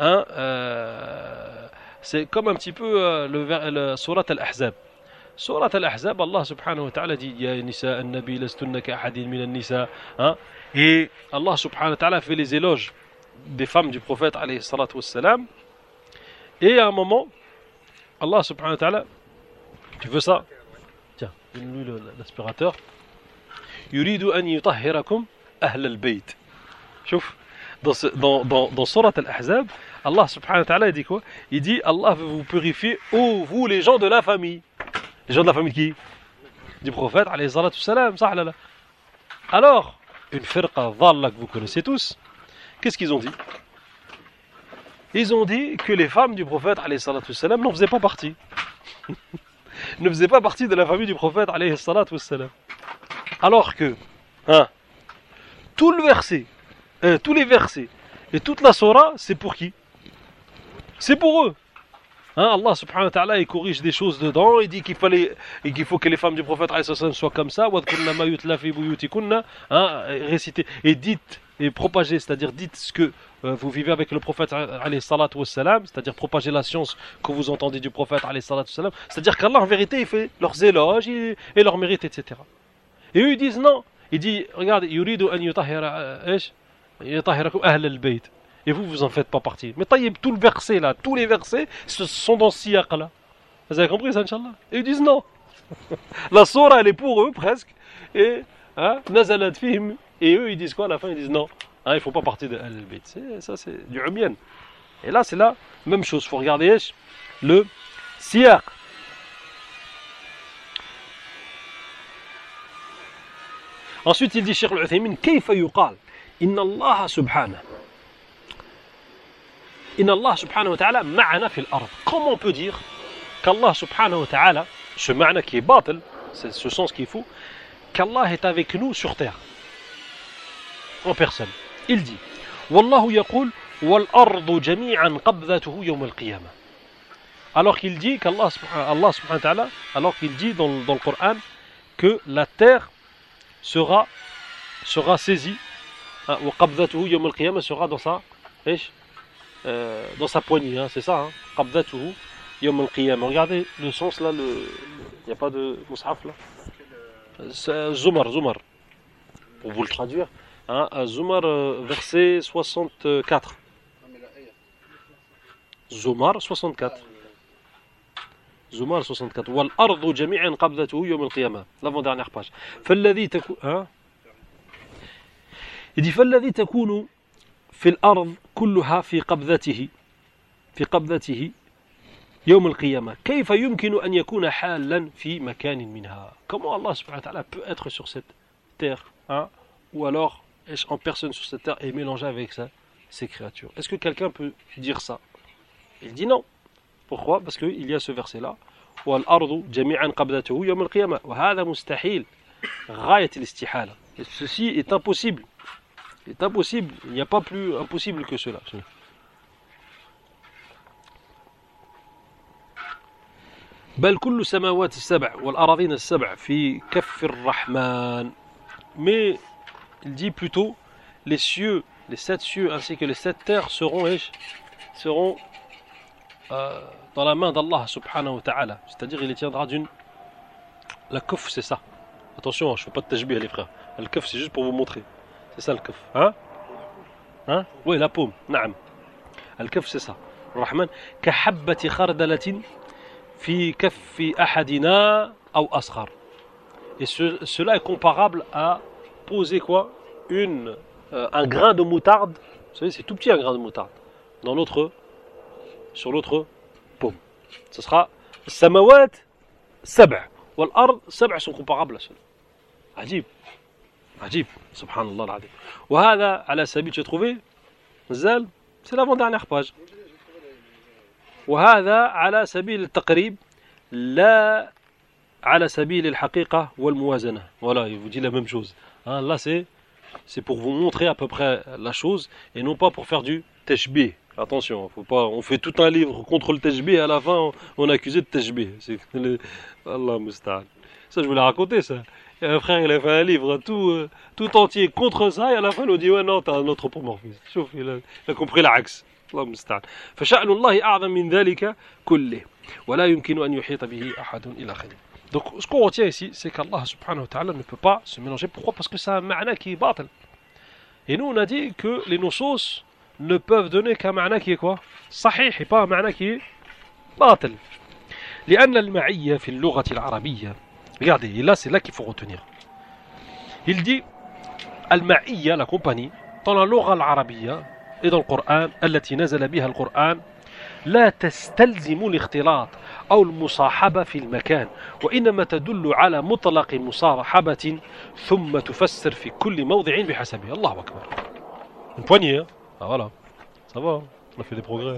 c'est comme un petit peu le surat al-Ahzab. Surat al-Ahzab, Allah subhanahu wa ta'ala dit Ya nisa an-nabi lastunna ka'ahadin min an-nisa. Et Allah subhanahu wa ta'ala fait les éloges des femmes du prophète alayhi salatu wassalam. Et à un moment, Allah subhanahu wa ta'ala, tu veux ça? Tiens, donne-lui l'aspirateur. Yuridu an yutahhirakum ahl al-bayt. Chouf, dans surat al-Ahzab, Allah subhanahu wa ta'ala dit quoi? Il dit Allah veut vous purifier, vous les gens de la famille. Les gens de la famille qui? Du prophète alayhi salatu wassalam. Alors, une firqa dhalla que vous connaissez tous, qu'est-ce qu'ils ont dit? Ils ont dit que les femmes du prophète alayhi salatu wassalam n'en faisaient pas partie. Ne faisaient pas partie de la famille du prophète alayhi salatu wassalam. Alors que tous les versets et toute la surah, c'est pour qui? C'est pour eux. Allah subhanahu wa ta'ala, il corrige des choses dedans, il dit qu'il faut que les femmes du prophète soient comme ça, récitez et dites et propagez, c'est-à-dire dites ce que vous vivez avec le prophète c'est-à-dire propagez la science que vous entendez du prophète, c'est-à-dire qu'Allah en vérité il fait leurs éloges et leurs mérites, etc. Et eux ils disent non, il dit regarde, yuridu an yutahhirakum ahl al-bayt. Et vous en faites pas partie. Mais taïeb, tout le verset là, tous les versets sont dans ce siyaq là. Vous avez compris ça, Inch'Allah? Et ils disent non. La surah elle est pour eux presque. Et nazalat fihim. Et eux ils disent quoi à la fin? Ils disent non. Ils font pas partie de Al-Bayt. Ça c'est du umyan. Et là c'est la même chose. Il faut regarder le siyaq. Ensuite il dit Cheikh Al-Uthaymin kayfa yuqal inna Allah subhanahu Inna Allah subhanahu wa ta'ala ma'ana fil ard. Comment on peut dire qu'Allah subhanahu wa ta'ala, ce ma'na qui est batil, c'est ce sens qu'il faut, qu'Allah est avec nous sur terre, en personne. Il dit Wallahu yaqul wal ardu jami'an qabdatuhu yawm al-qiyamah. Alors qu'il dit qu'Allah subhanahu wa ta'ala, alors qu'il dit dans le Coran que la terre sera saisie, wa qabdatuhu yawm al-qiyamah sera dans sa poignée, c'est ça, qabdatuhu yawm al-qiyamah. Regardez le sens là, il n'y a pas de mushaf là. C'est Zumar, pour vous le traduire. Zumar, verset 64. Zumar 64. Zumar 64. Wal ardu jami'an qabdatuhu yawm al-qiyamah. L'avant-dernière page. Falladhi takunu. Il dit falladhi takunu في الأرض كلها في قبضته يوم القيامة كيف يمكن أن يكون حالا في مكان منها. Comment Allah subhanahu wa ta'ala peut être sur cette terre, ou alors en personne sur cette terre et mélanger avec ses créatures? Est-ce que quelqu'un peut dire ça? Il dit non. Pourquoi? Parce qu'il y a ce verset là والأرض جميعا قبضته يوم القيامة وهذا مستحيل غاية الاستحالة. Et ceci est impossible. C'est impossible. Il n'y a pas plus impossible que cela. بل كل السماوات السبع والأراضين السبع في كف الرحمن. Mais il dit plutôt les cieux, les 7 cieux ainsi que les 7 terres seront dans la main d'Allah subhanahu wa ta'ala. C'est-à-dire il les tiendra d'une... La kuf c'est ça. Attention, je ne fais pas de tajbih les frères. Le kuf c'est juste pour vous montrer. C'est ça le kuf. Hein? Hein? Oui, la paume. Naam. Le kuf c'est ça. Rahman. كحبة خردلة في كف أحدنا أو أصغر. Et cela est comparable à poser quoi? Un grain de moutarde. Vous savez, c'est tout petit un grain de moutarde. Sur l'autre paume. Ce sera Samawat Sab'a. Wal Ard Sab'a sont comparables à cela. Ajib. Ajib. Subhanallah al-Adim. وهذا على سبيل, tu as trouvé? Zal, c'est l'avant-dernière page. وهذا على سبيل التقريب لا على سبيل الحقيقة والموازنة. Voilà, il vous dit la même chose. Hein, là c'est pour vous montrer à peu près la chose et non pas pour faire du tashbih. Attention, faut pas, on fait tout un livre contre le tashbih et à la fin on est accusé de tashbih. Allah musta'an. Ça je vous l'ai raconté ça. Et un frère il a fait un livre tout entier contre ça et à la fin il nous dit ouais non t'as un anthropomorphisme. Sauf il a compris l'axe. الله المستعان فشأن الله أعظم من ذلك كله ولا يمكن أن يحيط به أحد إلى آخره. Donc ce qu'on retient ici c'est qu'Allah subhanahu wa ta'ala ne peut pas se mélanger. Pourquoi? Parce que c'est un ma'na qui est batil. Et nous on a dit que les nusus ne peuvent donner qu'un ma'na qui est quoi? صحيح et pas un ma'na qui est batil. لأن المعية في اللغة العربية. Regardez, et là c'est là qu'il faut retenir. Il dit المعية, la compagnie, dans la lugha al-arabiyya et dans le Coran, التي نزل بها القرآن لا تستلزم الاختلاط أو المصاحبة في المكان وإنما تدل على مطلق مصاحبة ثم تفسر في كل موضع بحسبه. الله أكبر. Une poignée, hein? Ah voilà, ça va, on a fait des progrès.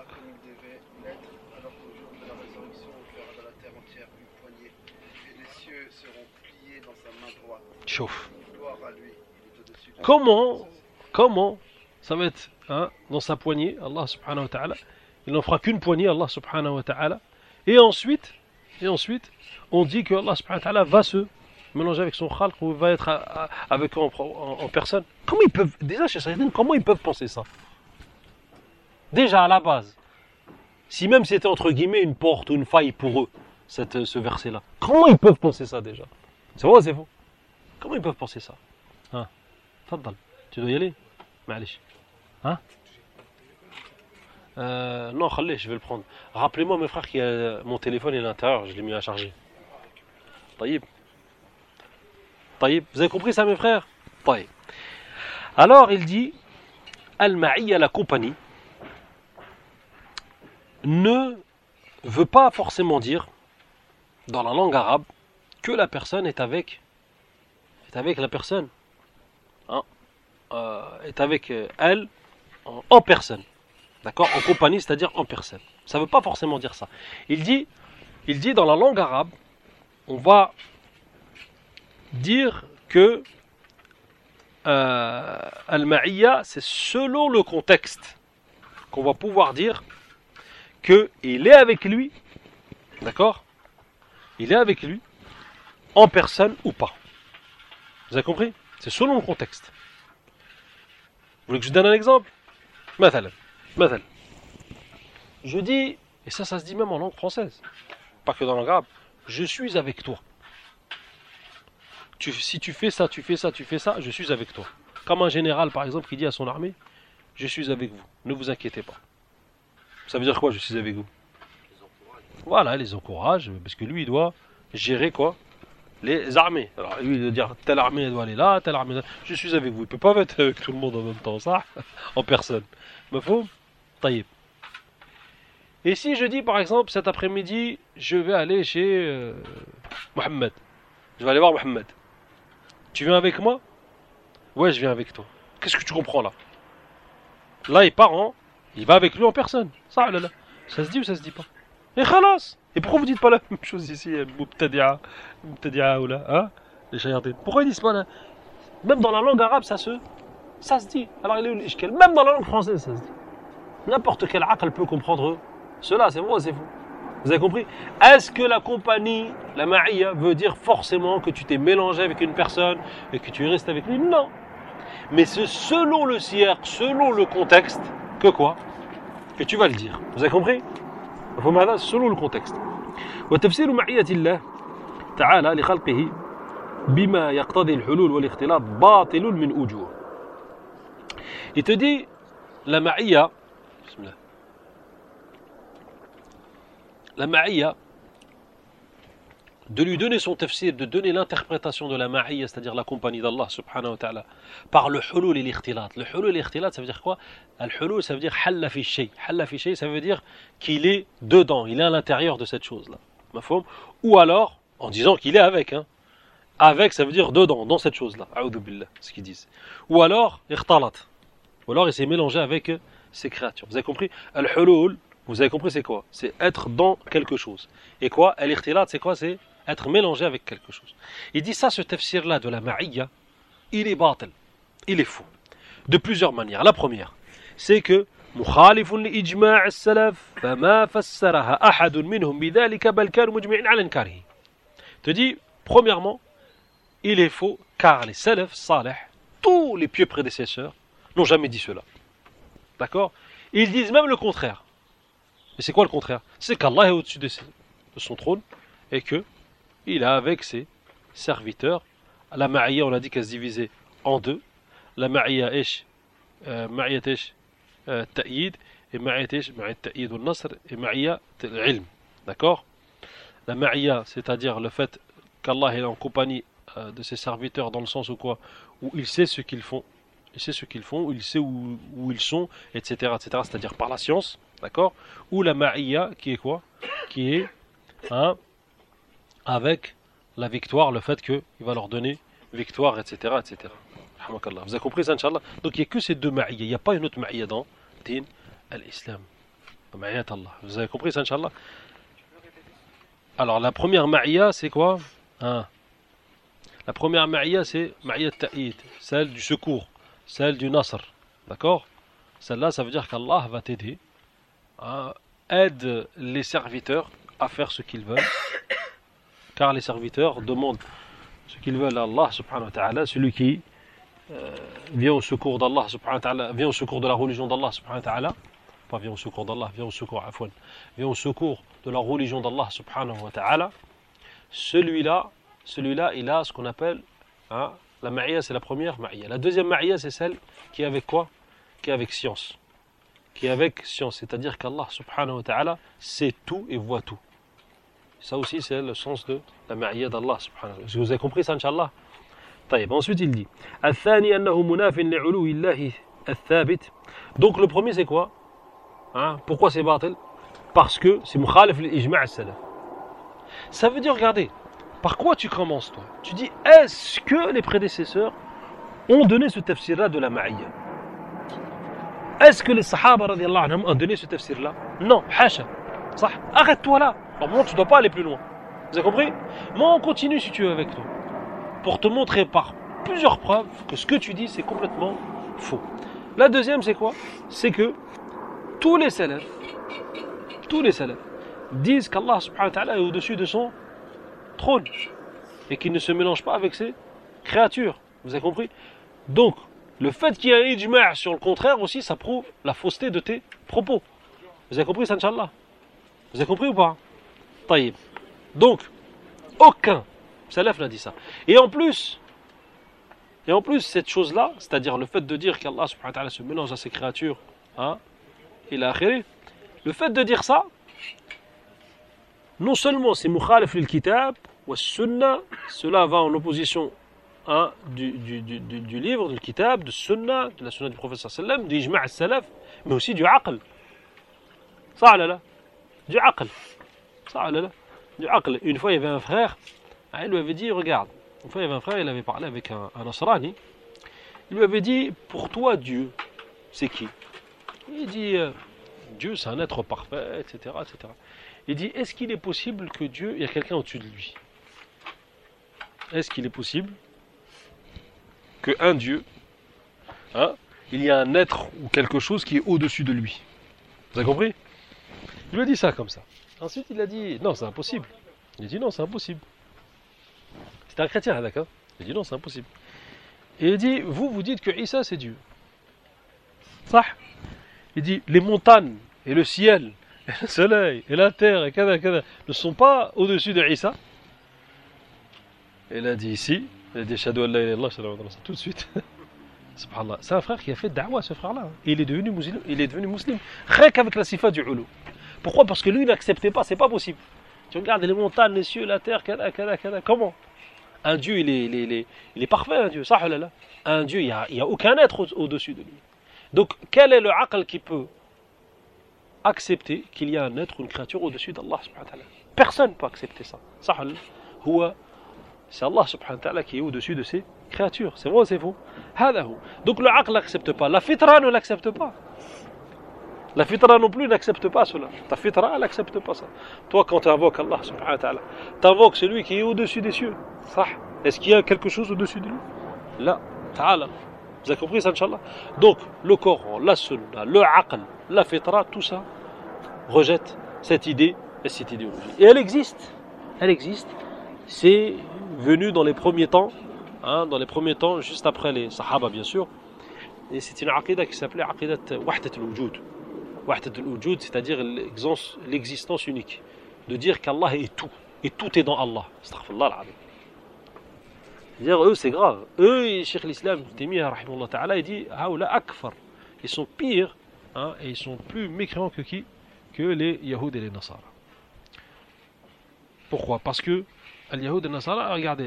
Chauffe. Comment ça va être hein, dans sa poignée, Allah subhanahu wa ta'ala, il n'en fera qu'une poignée, Allah subhanahu wa ta'ala, et ensuite, on dit que Allah subhanahu wa ta'ala va se mélanger avec son khalq ou va être avec en personne. Comment ils peuvent, déjà chez Sayyidine, comment ils peuvent penser ça? Déjà à la base, si même c'était entre guillemets une porte ou une faille pour eux, ce verset-là, comment ils peuvent penser ça déjà? C'est vrai ou c'est faux? Comment ils peuvent penser ça? Hein? Faddal, tu dois y aller? Ma'alish. Hein? Non, Khalil, je vais le prendre. Rappelez-moi, mes frères, que mon téléphone est à l'intérieur, je l'ai mis à charger. Taïb. Taïb. Vous avez compris ça, mes frères? Taïb. Alors, il dit Al-Ma'iyya, la compagnie, ne veut pas forcément dire, dans la langue arabe, que la personne est avec la personne. Hein? Est avec elle en personne. D'accord? En compagnie, c'est-à-dire en personne. Ça ne veut pas forcément dire ça. Il dit dans la langue arabe, on va dire que Al-Ma'iyya, c'est selon le contexte qu'on va pouvoir dire qu'il est avec lui, d'accord? Il est avec lui, en personne ou pas. Vous avez compris? C'est selon le contexte. Vous voulez que je donne un exemple? مثلا. Je dis, et ça se dit même en langue française, pas que dans la langue arabe, je suis avec toi. Si tu fais ça, je suis avec toi. Comme un général par exemple qui dit à son armée, je suis avec vous, ne vous inquiétez pas. Ça veut dire quoi, je suis avec vous? Voilà, il les encourage, parce que lui il doit gérer quoi? Les armées. Alors lui il doit dire telle armée elle doit aller là, telle armée. Je suis avec vous. Il ne peut pas être avec tout le monde en même temps, ça, en personne. Mafhoum? Taïb. Et si je dis par exemple cet après-midi, je vais aller chez Mohamed. Je vais aller voir Mohamed. Tu viens avec moi? Ouais, je viens avec toi. Qu'est-ce que tu comprends là? Là il part il va avec lui en personne. Ça, là. Ça se dit ou ça se dit pas? Et khalas. Et pourquoi vous dites pas la même chose ici, Mubtadi'a ou là, hein? Les chayatines. Pourquoi ils disent pas là? Même dans la langue arabe, ça se dit. Alors il est où l'ishkal? Même dans la langue française, ça se dit. N'importe quel aql peut comprendre cela, c'est vrai ou c'est faux? Vous avez compris? Est-ce que la compagnie, la ma'iyya, veut dire forcément que tu t'es mélangé avec une personne et que tu restes avec lui? Non. Mais c'est selon le siyaq, selon le contexte, que quoi? Que tu vas le dire. Vous avez compris? Selon le contexte. وتفسير معية الله تعالى لخلقه بما يقتضي الحلول والاختلاط باطل من وجوه. Il te dit la ma'iyya, la ma'iyya, de lui donner son tafsir, de donner l'interprétation de la ma'iyya, c'est-à-dire la compagnie d'Allah subhanahu wa ta'ala, par le hulul et l'ikhtilat. Le hulul et l'ikhtilat, ça veut dire quoi? Al-hulul, ça veut dire halla fi shay. Halla fi shay, ça veut dire qu'il est dedans, il est à l'intérieur de cette chose-là. Ou alors, en disant qu'il est avec, hein. Avec, ça veut dire dedans, dans cette chose-là. A'udhu billah, ce qu'ils disent. Ou alors, ikhtalat. Ou alors, il s'est mélangé avec ces créatures. Vous avez compris? Al-hulul, vous avez compris, c'est quoi? C'est être dans quelque chose. Et quoi? Al-ikhtilat, c'est quoi? C'est être mélangé avec quelque chose. Il dit ça, ce tafsir-là de la ma'iyya, il est batil, il est faux. De plusieurs manières. La première, c'est que مخالف لإجماع السلف فما فسرها أحد منهم بذلك بل كانوا مجمعين على إنكاره. Te dit, premièrement, il est faux car les salaf salih, tous les pieux prédécesseurs, n'ont jamais dit cela. D'accord? Ils disent même le contraire. Mais c'est quoi le contraire? C'est qu'Allah est au-dessus de son trône et que il a avec ses serviteurs. La ma'iyya, on a dit qu'elle se divisait en deux. La ma'iyya ish, ma'iyya ish, ta'yid, et ma'iyya ish, ma'iyya ta'yid ou nasr, et ma'iyya ilm. D'accord? La ma'iyya, c'est-à-dire le fait qu'Allah est en compagnie de ses serviteurs, dans le sens où quoi? Où il sait ce qu'ils font. Il sait ce qu'ils font, il sait où ils sont, etc., etc., c'est-à-dire par la science, d'accord? Ou la ma'iyya, qui est quoi? Qui est avec la victoire, le fait qu'il va leur donner victoire, etc., etc. Vous avez compris ça, Inch'Allah? Donc il n'y a que ces deux ma'iyya, il n'y a pas une autre ma'iyya dans din al-Islam. Ma'iyat Allah. Vous avez compris ça, Inch'Allah? Alors la première ma'iyya, c'est quoi? La première ma'iyya, c'est ma'iyya ta'id, celle du secours, celle du nasr, d'accord? Celle-là, ça veut dire qu'Allah va t'aider, aide les serviteurs à faire ce qu'ils veulent, car les serviteurs demandent ce qu'ils veulent à Allah subhanahu wa ta'ala, celui qui vient au secours d'Allah subhanahu wa ta'ala, vient au secours de la religion d'Allah subhanahu wa ta'ala, pas vient au secours d'Allah, vient au secours, vient au secours de la religion d'Allah subhanahu wa ta'ala, celui-là, il a ce qu'on appelle, la ma'iyya, c'est la première ma'iyya. La deuxième ma'iyya, c'est celle qui est avec quoi? Qui est avec science. Qui est avec science, c'est-à-dire qu'Allah subhanahu wa ta'ala sait tout et voit tout. Ça aussi, c'est le sens de la ma'iyya d'Allah subhanahu wa ta'ala. Est-ce que vous avez compris ça, Inch'Allah? Ensuite, il dit donc le premier, c'est quoi? Pourquoi c'est batil? Parce que c'est mukhalif l'ijma' as-salaf. Ça veut dire, regardez, par quoi tu commences, toi? Tu dis, est-ce que les prédécesseurs ont donné ce tafsir-là de la ma'iyya? Est-ce que les sahaba radiyallahu anhum ont donné ce tafsir-là? Non, hasha. Arrête-toi là. Normalement, tu ne dois pas aller plus loin. Vous avez compris? Mais on continue si tu veux avec toi. Pour te montrer par plusieurs preuves que ce que tu dis, c'est complètement faux. La deuxième, c'est quoi? C'est que tous les salafs disent qu'Allah subhanahu wa ta'ala est au-dessus de son trône et qu'il ne se mélange pas avec ses créatures. Vous avez compris? Donc, le fait qu'il y ait un ijma' sur le contraire aussi, ça prouve la fausseté de tes propos. Vous avez compris ça, Inch'Allah? Vous avez compris ou pas? Taïb. Donc, aucun salaf n'a dit ça. Et en plus, cette chose-là, c'est-à-dire le fait de dire qu'Allah subhanahu wa ta'ala se mélange à ses créatures, il a akhiri, le fait de dire ça, non seulement c'est mukhalif lil kitab wa sunnah, cela va en opposition du livre, du kitab, du sunnah, de la sunnah du prophète sallam, du ijma' as-salaf, mais aussi du aql. Ça là, du aql. Ça là, du aql. Une fois, il y avait un frère, il lui avait dit, regarde, une fois, il y avait un frère, il avait parlé avec un Nasrani, il lui avait dit, pour toi, Dieu, c'est qui? Il dit, Dieu, c'est un être parfait, etc., etc. Il dit, est-ce qu'il est possible que Dieu, il y a quelqu'un au-dessus de lui? Est-ce qu'il est possible qu'un Dieu, hein, il y a un être ou quelque chose qui est au-dessus de lui. Vous avez compris? Il lui a dit ça comme ça. Ensuite, il a dit non, c'est impossible. Il a dit non, c'est impossible. C'était un chrétien, d'accord? Il a dit non, c'est impossible. Et il dit vous dites que Isa c'est Dieu. Ça? Il dit les montagnes et le ciel, et le soleil et la terre et kada, kada, ne sont pas au-dessus de Isa. Et il a dit ici, il a dit Shahadu an la ilaha illallah, shahadu anna Muhammadan tout de suite. Subhanallah. C'est un frère qui a fait da'wa, ce frère-là. Et il est devenu musulman. Rien qu'avec la sifa du ulu. Pourquoi? Parce que lui, il n'acceptait pas, c'est pas possible. Tu regardes les montagnes, les cieux, la terre, kada, kada, kada. Comment? Un Dieu, il est parfait, un Dieu. Ça, là. Un Dieu, il n'y a aucun être au-dessus de lui. Donc, quel est le aql qui peut accepter qu'il y a un être, une créature au-dessus d'Allah subhanahu wa ta'ala? Personne ne peut accepter ça. Ça, c'est Allah subhanahu wa ta'ala qui est au-dessus de ses créatures. C'est vrai ou c'est faux? Donc le aql n'accepte pas. La fitra ne l'accepte pas. La fitra non plus n'accepte pas cela. Ta fitra, elle n'accepte pas ça. Toi, quand tu invoques Allah subhanahu wa ta'ala, tu invoques celui qui est au-dessus des cieux. Est-ce qu'il y a quelque chose au-dessus de lui? Là, ta'ala. Vous avez compris ça, Inch'Allah? Donc, le Coran, la Sunna, le aql, la fitra, tout ça rejette cette idée et cette idéologie. Et elle existe. Elle existe. C'est venu dans les premiers temps, juste après les Sahaba, bien sûr. Et c'est une aqida qui s'appelait aqidat wahdat al-wujud. Wahdat al-wujud, c'est-à-dire l'existence unique. De dire qu'Allah est tout. Et tout est dans Allah. Astaghfirullah al-azim. C'est-à-dire, eux, c'est grave. Eux, Cheikh l'Islam, Taymiyyah, rahimahullah ta'ala, il dit Haoula akfar. Ils sont pires, et ils sont plus mécréants que qui? Que les Yahoud et les Nasara. Pourquoi? Parce que les Yahoud et les Nasara, regardez,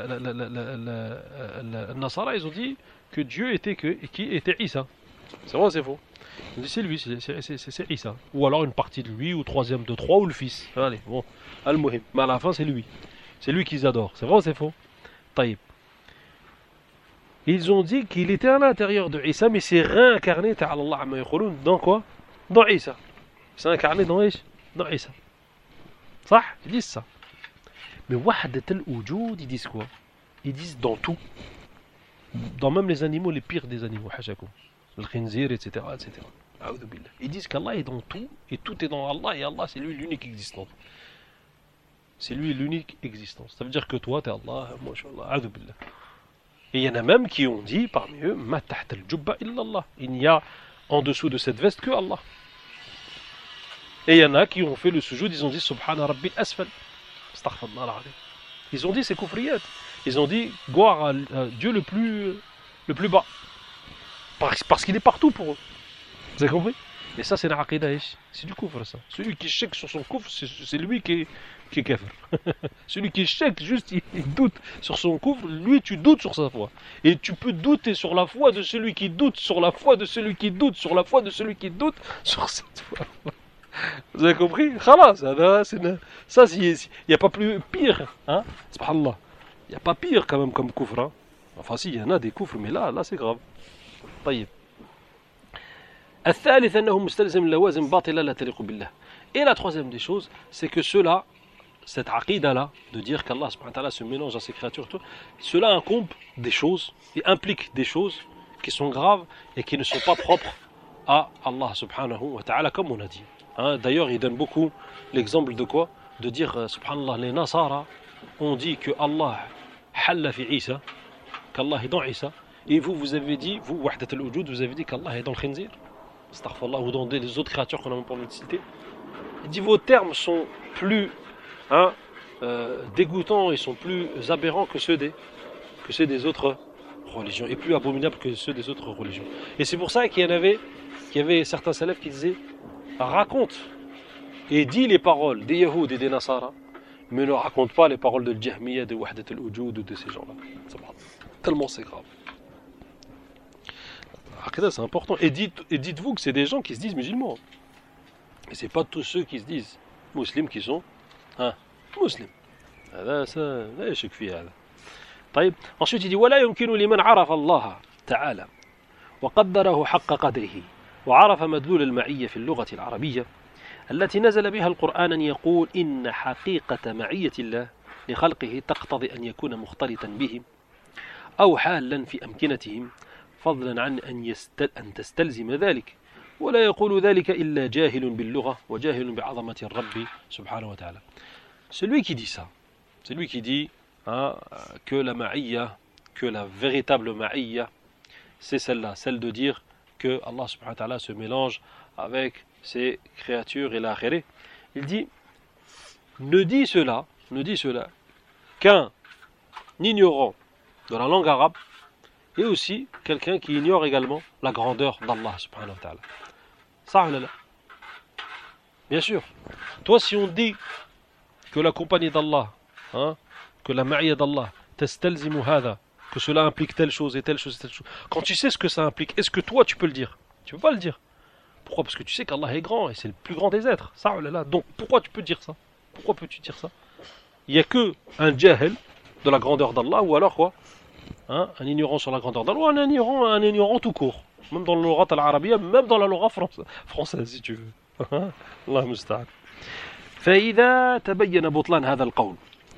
les Nasara, ils ont dit que Dieu était qui était Isa. C'est vrai ou c'est faux? Ils ont dit c'est lui, c'est Isa. Ou alors une partie de lui, ou troisième de trois, ou le fils. Allez, bon, al-muhim. Mais à la fin, c'est lui. C'est lui qu'ils adorent. C'est vrai ou c'est faux? Ils ont dit qu'il était à l'intérieur de Isa, mais c'est réincarné dans quoi? Dans Isa. C'est incarné dans Isa. Ça? Ils disent ça. Mais wahdat al-wujud, ils disent quoi? Ils disent dans tout. Dans même les animaux, les pires des animaux. Le khinzir, etc. Ils disent qu'Allah est dans tout, et tout est dans Allah, et Allah c'est lui l'unique existence. C'est lui l'unique existence. Ça veut dire que toi, t'es Allah, moi je suis Allah. Et il y en a même qui ont dit parmi eux, Ma tahta al-jubba illa Allah. Il n'y a en dessous de cette veste que Allah. Et il y en a qui ont fait le sujoud, ils ont dit Subhana Rabbil Asfal. Astaghfirullah al-azim. Ils ont dit c'est kufriyat. Ils ont dit gloire à Dieu le plus bas. Parce qu'il est partout pour eux. Vous avez compris? Et ça c'est l'aqidah, c'est du kufr ça. Celui qui chèque sur son kufr, c'est lui qui est kafir. Celui qui chèque juste, il doute sur son kufr, lui tu doutes sur sa foi. Et tu peux douter sur la foi de celui qui doute, sur la foi de celui qui doute, sur la foi de celui qui doute, sur cette foi. Vous avez compris? Ça, il n'y a pas plus pire, hein? Subhanallah. Il n'y a pas pire quand même comme kufr, hein? Enfin si, il y en a des kufrs, mais là c'est grave. طيب. الثالث أنه مستلزم لوازم باطلة لا تليق بالله. Et la troisième des choses, c'est que cela, cette aqida-là, de dire qu'Allah subhanahu wa ta'ala se mélange à ses créatures, tout, cela incombe des choses, et implique des choses qui sont graves et qui ne sont pas propres à Allah subhanahu wa ta'ala, comme on a dit. Hein, d'ailleurs, il donne beaucoup l'exemple de quoi? De dire, subhanallah, les Nasara ont dit que Allah halla fi Isa, qu'Allah est dans Isa, et vous avez dit, vous, wahdat al-wujud, vous avez dit qu'Allah est dans le khinzir, astaghfirullah, ou dans les autres créatures qu'on n'a même pas envie de citer. Il dit vos termes sont plus dégoûtants, ils sont plus aberrants que ceux des autres religions, et plus abominables que ceux des autres religions. Et c'est pour ça qu'il y avait certains salafs qui disaient raconte et dis les paroles des Yahoud et des Nasara, mais ne raconte pas les paroles de Jahmiya, de Wahdat al-Wujud ou de ces gens-là. Tellement c'est grave. C'est important. Et dites-vous que c'est des gens qui se disent musulmans. Et c'est pas tous ceux qui se disent musulmans qui sont musulmans. لا يشك في هذا. طيب. Ensuite il dit ولا يمكن لمن عرف الله تعالى وقدره حق قدره وعرف مدلول المعية في اللغة العربية التي نزل بها القرآن أن يقول إن حقيقة معية الله لخلقه تقتضي أن يكون مختلطا بهم أو حالا في أمكنتهم فضلا عن أن تستلزم ذلك ولا يقول ذلك إلا جاهل باللغة وجاهل بعظمة الرب سبحانه وتعالى. Celui qui dit ça, celui qui dit que la ma'iyya, que la véritable ma'iyya, c'est celle-là, celle de dire que Allah subhanahu wa ta'ala se mélange avec ses créatures et l'akhiré. Il dit, ne dit cela qu'un ignorant de la langue arabe et aussi quelqu'un qui ignore également la grandeur d'Allah subhanahu wa ta'ala. Ça ou là? Bien sûr. Toi, si on dit que la compagnie d'Allah, que la ma'iyya d'Allah, tastalzimu hadha, que cela implique telle chose et telle chose et telle chose. Quand tu sais ce que ça implique, est-ce que toi tu peux le dire? Tu peux pas le dire. Pourquoi? Parce que tu sais qu'Allah est grand et c'est le plus grand des êtres. Ça, oh là là. Donc pourquoi tu peux dire ça? Pourquoi peux-tu dire ça? Il n'y a que un jahil de la grandeur d'Allah ou alors quoi? Un ignorant sur la grandeur d'Allah ou un ignorant tout court. Même dans le lughat al-arabiyya, même dans la lugha française si tu veux. Allah musta'an. فإذا تبين بطلان هذا القول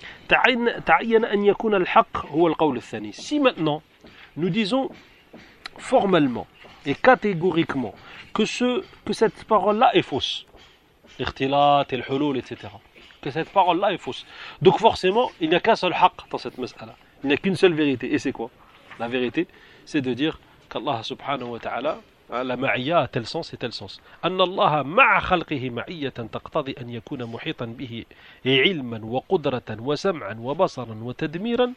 تعين أن يكون الحق هو القول الثاني. Si maintenant nous disons formellement et catégoriquement que cette parole-là est fausse, اختلاط الحلول, etc., que cette parole-là est fausse, donc forcément il n'y a qu'un seul haqq dans cette mas'ala, il n'y a qu'une seule vérité. Et c'est quoi la vérité? C'est de dire qu'Allah subhanahu wa ta'ala, la ma'iyya a tel sens et tel sens. أن الله مع خلقه معية تقتضي أن يكون محيطا به علما وقدرة وسمعا وبصرا وتدبيرا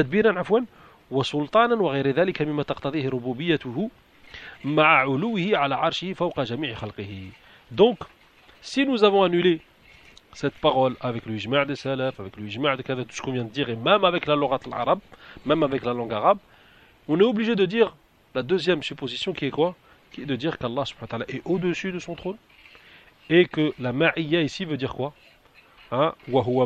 وسلطانا وغير ذلك مما تقتضيه ربوبيته مع علوه على عرشه فوق جميع خلقه. Donc, si nous avons annulé cette parole avec le ijma' des salaf, avec le ijma' de tout ce qu'on vient de dire, et même avec la lughat al-arabe, même avec la langue arabe, on est obligé de dire la deuxième supposition qui est quoi? Qui est de dire qu'Allah subhanahu wa ta'ala est au-dessus de son trône et que la ma'iyya ici veut dire quoi? Wa huwa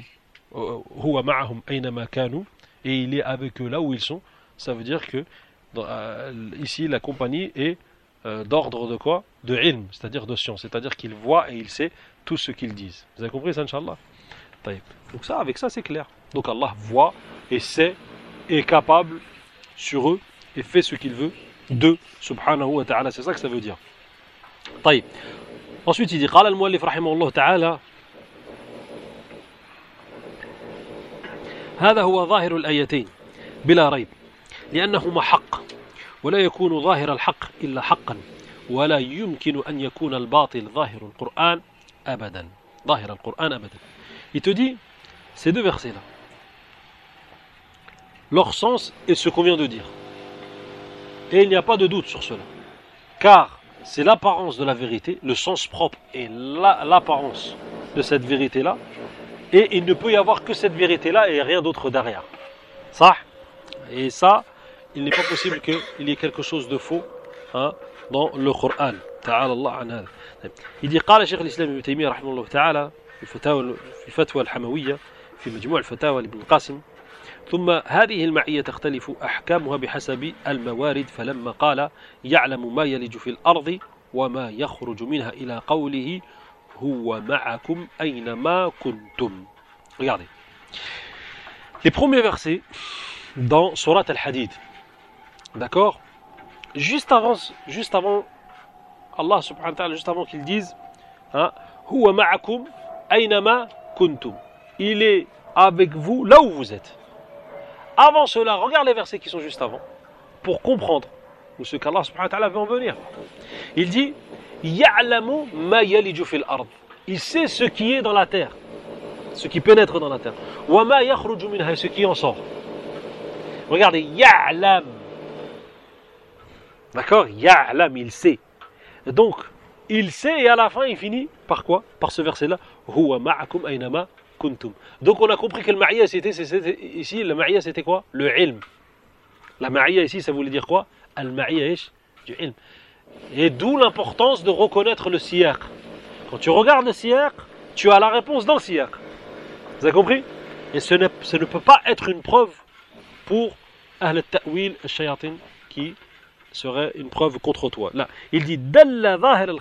ma'ahum aynama kanu, et il est avec eux là où ils sont. Ça veut dire que ici la compagnie est d'ordre de quoi? De ilm, c'est-à-dire de science, c'est-à-dire qu'il voit et il sait tout ce qu'ils disent. Vous avez compris ça, Inch'Allah? Donc ça, avec ça c'est clair. Donc Allah voit et sait, est capable sur eux et fait ce qu'il veut de subhanahu wa ta'ala. C'est ça que ça veut dire. طيب. Ensuite il dit قال المؤلف رحمه الله تعالى هذا هو ظاهر الآيتين بلا ريب لأنهما حق ولا يكون ظاهر الحق إلا حقا ولا يمكن أن يكون الباطل ظاهر القرآن أبدا. ظاهر القرآن أبدا. Il te dit ces deux versets là, leur sens est ce qu'on vient de dire. Et il n'y a pas de doute sur cela. Car c'est l'apparence de la vérité, le sens propre et l'apparence de cette vérité-là. Et il ne peut y avoir que cette vérité-là et rien d'autre derrière. Ça. Et ça, il n'est pas possible qu'il y ait quelque chose de faux dans le Coran. Ta'ala Allah an hada. Il dit قال شيخ الإسلام ابن تيمية رحمه الله تعالى في الفتوى الحموية في مجموع الفتاوى لابن القاسم ثم هذه المعية تختلف أحكامها بحسب الموارد فلما قال يعلم ما يلج في الأرض وما يخرج منها إلى قوله هو معكم أينما كنتم. Regardez. Les premiers versets dans Surat Al-Hadid. D'accord? Juste avant Allah subhanahu wa ta'ala, juste avant qu'ils disent huwa ma'akum aynama kuntum. Il est avec vous là où vous êtes. Avant cela, regarde les versets qui sont juste avant pour comprendre où ce qu'Allah subhanahu wa ta'ala veut en venir. Il dit ya'lamu ma yaliju fil ard. Il sait ce qui est dans la terre, ce qui pénètre dans la terre. Wa ma yakhruju minha, ce qui en sort. Regardez, ya'lam. D'accord? Ya'lam, il sait. Donc, il sait et à la fin, il finit par quoi? Par ce verset-là. Huwa ma'akum aynama kuntum. Donc, on a compris que le ma'iyya, ici, le ma'iyya, c'était quoi? Le ilm. La ma'iyya, ici, ça voulait dire quoi? Al-ma'iyya, du ilm. Et d'où l'importance de reconnaître le siyaq. Quand tu regardes le siyaq, tu as la réponse dans le siyaq. Vous avez compris? Et ce ne peut pas être une preuve pour Ahl al-Ta'wil al-Shayatin qui serait une preuve contre toi. Là, il dit دل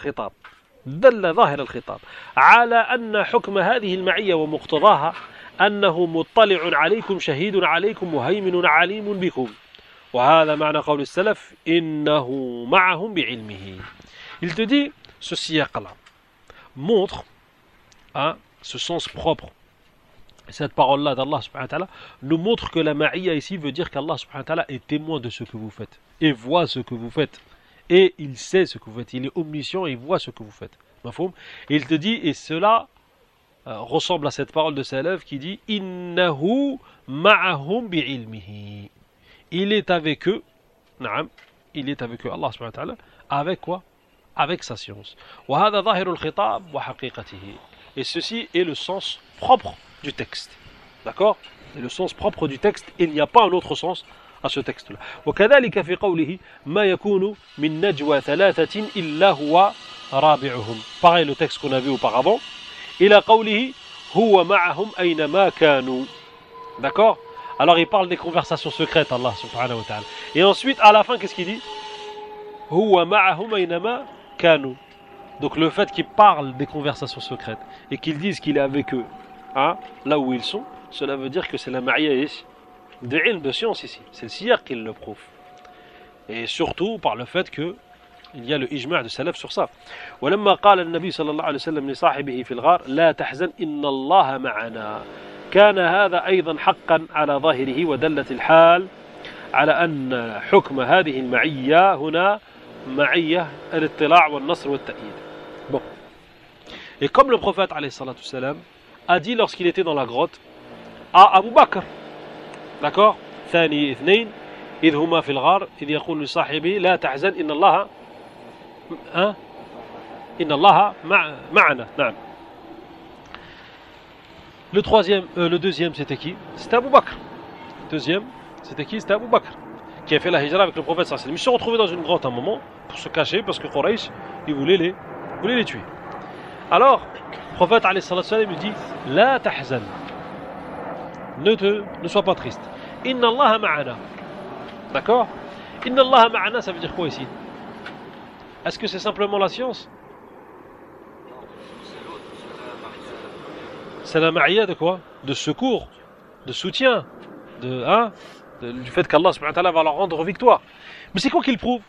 ظاهر الخطاب على أن حكم هذه المعية ومقتضاها أنه مطلع عليكم شهيد عليكم مهيمن عليم بكم. وهذا معنى قول السلف إنه معهم بعلمه. Il te dit, ce siyaq-là montre ce sens propre. Cette parole-là d'Allah subhanahu wa ta'ala nous montre que la ma'iyya ici veut dire qu'Allah subhanahu wa ta'ala est témoin de ce que vous faites et voit ce que vous faites et il sait ce que vous faites, il est omniscient et il voit ce que vous faites. Et il te dit, et cela ressemble à cette parole de Salaf qui dit innahu ma'ahum bi'ilmihi. Il est avec eux, na'am, il est avec eux, Allah subhanahu wa ta'ala, avec quoi? Avec sa science. Wa hadha dhahirul khitab wa haqiqatihi. Et ceci est le sens propre du texte. D'accord? C'est le sens propre du texte, il n'y a pas un autre sens à ce texte-là. وكذلك في قوله ما يكون من نجوى ثلاثة إلا هو رابعهم. Pareil le texte qu'on a vu auparavant. إلى قوله هو معهم أينما كانوا. D'accord? Alors il parle des conversations secrètes, Allah subhanahu wa ta'ala. Et ensuite, à la fin, qu'est-ce qu'il dit? هو معهم أينما كانوا. Donc le fait qu'il parle des conversations secrètes et qu'ils disent qu'il est avec eux, là où ils sont, cela veut dire que c'est la ma'iyya de ilm, de science ici. C'est le siyaq qui le prouve. Et surtout par le fait que il y a le ijma' de salaf sur ça. ولما قال النبي صلى الله عليه وسلم لصاحبه في الغار لا تحزن إن الله معنا كان هذا أيضا حقا على ظاهره ودلت الحال على أن حكم هذه المعية هنا معية الاطلاع والنصر والتأييد. Bon. Et comme le prophète alayhi salatu salam a dit lorsqu'il était dans la grotte à Abu Bakr, d'accord, ثاني اثنين إذ هما في الغار إذ يقول لصاحبه لا تحزن إن الله إن الله معنا. نعم. Le deuxième c'était qui? C'était Abu Bakr. Deuxième c'était qui? C'était Abu Bakr qui a fait la hijra avec le prophète sallallahu alayhi wa sallam. Ils se sont retrouvés dans une grotte à un moment pour se cacher parce que Quraysh ils voulaient les tuer. Alors le prophète alayhi sallam lui dit la tahzan, ne sois pas triste. Inna Allah ma'ana. D'accord? Inna Allah ma'ana, ça veut dire quoi ici? Est-ce que c'est simplement la science? C'est la ma'iyya de quoi? De secours, de soutien, du fait qu'Allah subhanahu wa ta'ala va leur rendre victoire. Mais c'est quoi qu'il prouve?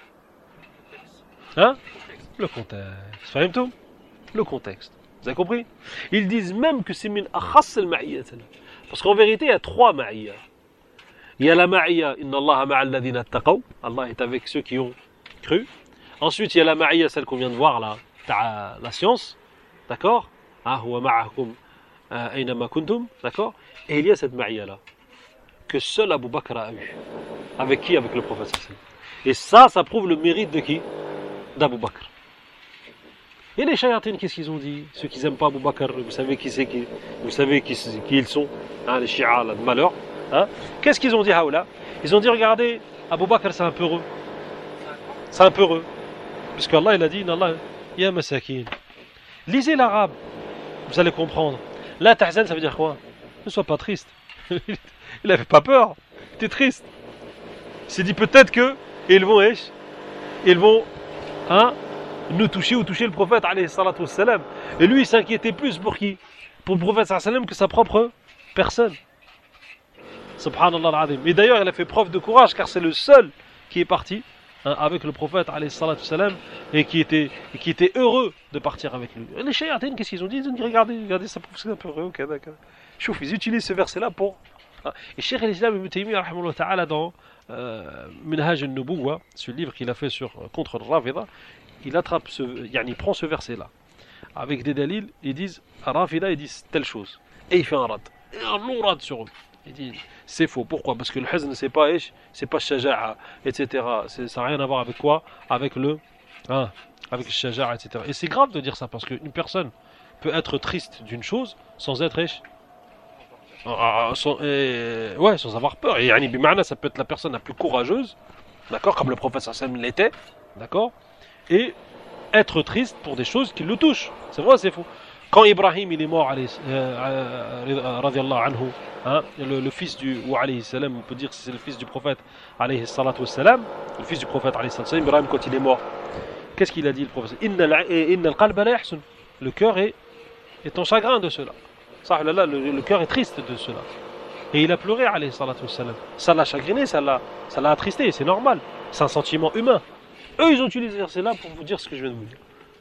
Le contexte. Fahimtum? Le contexte. Vous avez compris? Ils disent même que c'est min akhass al-ma'iyya. Parce qu'en vérité, il y a trois ma'iyya. Il y a la ma'iyya, inna Allah ma'al ladhina attaqaw. Allah est avec ceux qui ont cru. Ensuite, il y a la ma'iyya, celle qu'on vient de voir là, la science. D'accord? Huwa ma'akum aynama kuntum. D'accord? Et il y a cette ma'iyya là, que seul Abu Bakr a eu. Avec qui? Avec le prophète sallallahu alayhi wa sallam. Et ça prouve le mérite de qui? D'Abu Bakr. Et les shayatines, qu'est-ce qu'ils ont dit? Ceux qui n'aiment pas Abu Bakr, vous savez qui c'est qui, vous savez qui ils sont, les shi'a de malheur. Qu'est-ce qu'ils ont dit, Haoula? Ils ont dit, regardez, Abu Bakr c'est un peureux. C'est un peureux. Puisque Allah il a dit, Allah, ya masakin. Lisez l'arabe, vous allez comprendre. La tahzan, ça veut dire quoi? Ne sois pas triste. Il n'avait pas peur, il était triste. Il s'est dit peut-être que ils vont nous toucher ou toucher le prophète alayhi salatu wassalam. Et lui il s'inquiétait plus pour qui? Pour le prophète sallallahu alayhi wa sallam que sa propre personne. Subhanallah al-azim. Et d'ailleurs il a fait preuve de courage car c'est le seul qui est parti avec le prophète alayhi salatu wassalam et qui était heureux de partir avec lui. Et les shayatines, qu'est-ce qu'ils ont dit? Ils ont dit regardez, ça prouve que c'est un peu heureux. Ok, d'accord. Chouf, ils utilisent ce verset là pour... Et Cheikh al-Islam Ibn Taymiyyah rahimahullah ta'ala dans Minhaj al-Nubuwwa, ce livre qu'il a fait contre le Rafida, il prend ce verset là avec des dalils, ils disent Rafida, ils disent telle chose et il fait un rad, et un long rad sur eux. Il dit c'est faux. Pourquoi? Parce que le hazn c'est pas shaja'a, etc. Ça n'a rien à voir avec quoi? Avec le shaja'a, etc. Et c'est grave de dire ça parce qu'une personne peut être triste d'une chose sans être sans avoir peur. Et ça peut être la personne la plus courageuse, d'accord, comme le prophète sallallahu alayhi wa sallam l'était, d'accord, et être triste pour des choses qui le touchent. C'est vrai, c'est faux. Quand Ibrahim il est mort, radiallahu anhu, le fils ou alayhi salam, on peut dire que c'est le fils du prophète alayhi salatu wassalam, le fils du prophète alayhi salatu wassalam, Ibrahim quand il est mort, qu'est-ce qu'il a dit le prophète? Inna al-qalba la yahsun. Le cœur est en chagrin de cela. Le cœur est triste de cela. Et il a pleuré, alayhi salatu wassalam. Ça l'a chagriné, ça l'a attristé, c'est normal. C'est un sentiment humain. Eux, ils ont utilisé ce verset-là pour vous dire ce que je viens de vous dire.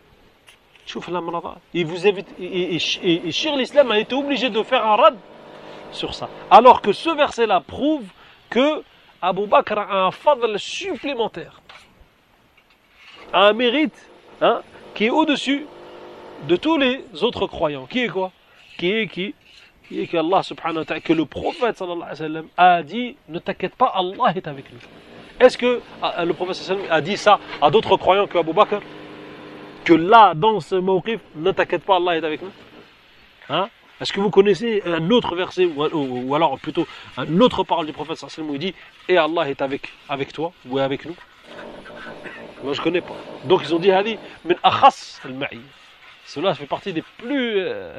Et vous et Cheikh l'Islam a été obligé de faire un rad sur ça. Alors que ce verset-là prouve que Abu Bakr a un fadl supplémentaire, a un mérite qui est au-dessus de tous les autres croyants. Qui est quoi? Qui est que Allah subhanahu wa ta'ala, que le prophète sallallahu alayhi wa sallam a dit, ne t'inquiète pas, Allah est avec nous. Est-ce que le prophète sallallahu alayhi wa sallam a dit ça à d'autres croyants que Abu Bakr? Que là, dans ce mawqif, ne t'inquiète pas, Allah est avec nous? Est-ce que vous connaissez un autre verset, ou alors plutôt une autre parole du prophète sallallahu alayhi wa sallam où il dit, et Allah est avec toi, ou est avec nous? Moi je ne connais pas. Donc ils ont dit, Hadi, min akhas al-ma'i. Cela fait partie des plus,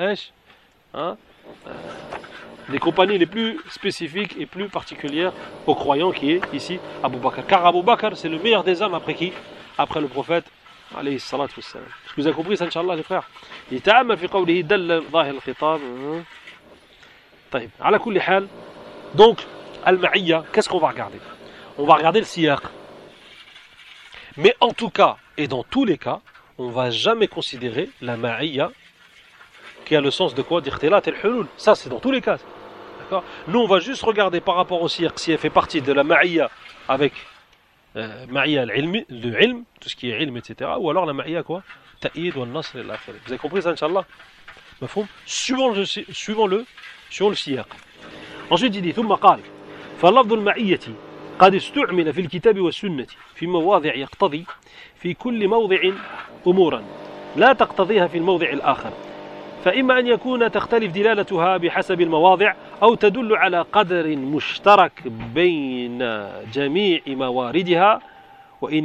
des compagnies les plus spécifiques et plus particulières aux croyants, qui est ici Abu Bakr. Car Abu Bakr, c'est le meilleur des hommes après qui? Après le prophète, alayhi salatu wassalam. Est-ce que vous avez compris ça, Inch'Allah, les frères? يتأمل في قوله دل ظاهر الخطاب. طيب على كل حال. Donc al-ma'iyya, qu'est-ce qu'on va regarder? On va regarder le siyaq. Mais en tout cas, et dans tous les cas, on ne va jamais considérer la ma'iyya qui a le sens de quoi? D'irtilat al-hulul. Ça, c'est dans tous les cas. D'accord? Nous, on va juste regarder par rapport au siyaq si elle fait partie de la ma'iyya avec ma'iyya al-ilm, le ilm, tout ce qui est ilm, etc. Ou alors la ma'iyya quoi? Ta'id wa nasr et l'akhir. Vous avez compris ça, Inch'Allah? Suivant le siyaq. Ensuite, il dit ثم قال فلفظ المعية قد استعمل في الكتاب والسنة في مواضع يقتضي في كل موضع أمورا لا تقتضيها في الموضع الآخر فإما أن يكون تختلف دلالتها بحسب المواضع أو تدل على قدر مشترك بين جميع مواردها وإن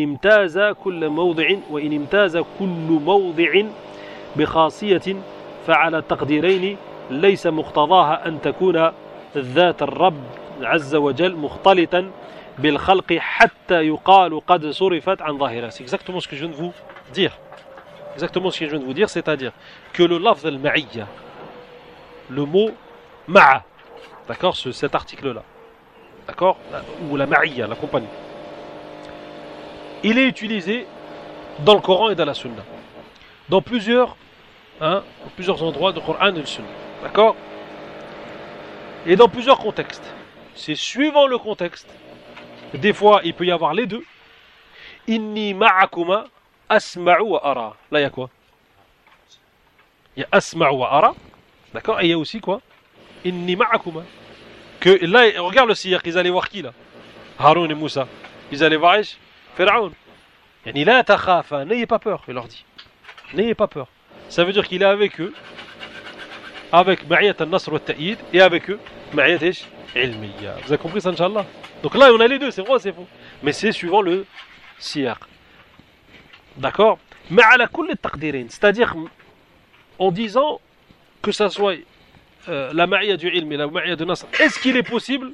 امتاز كل موضع بخاصية فعلى التقديرين ليس مقتضاها أن تكون ذات الرب عز وجل مختلطا بالخلق حتى يقال قد صرفت عن ظاهرها. C'est exactement ce que je viens de vous dire. Exactement ce que je viens de vous dire, c'est-à-dire que le lafz al-ma'iyya, le mot ma'a, d'accord, cet article-là, d'accord, ou la ma'iyya, la compagnie, il est utilisé dans le Coran et dans la Sunna, dans plusieurs endroits du Coran et de la Sunna, d'accord, et dans plusieurs contextes. C'est suivant le contexte. Des fois, il peut y avoir les deux. Inni ma'akuma asma'u wa ara. Là, il y a quoi? Il y a asma'u wa ara. D'accord? Et il y a aussi quoi? Inni ma'akuma. Que là, regarde le siyaq, ils allaient voir qui là? Haroun et Moussa. Ils allaient voir Pharaon. Yani la takhafa, n'ayez pas peur, il leur dit. N'ayez pas peur. Ça veut dire qu'il est avec eux, avec ma'iyat al-nasr wa al-ta'yid, et avec eux, ma'iyat ilmiya. Vous avez compris ça, Inch'Allah? Donc là, on a les deux, c'est vrai ou c'est faux? Mais c'est suivant le siyaq. D'accord? Mais à la kull taqdirin, c'est-à-dire en disant que ça soit la ma'iyya du ilm et la ma'iyya du nasr, est-ce qu'il est possible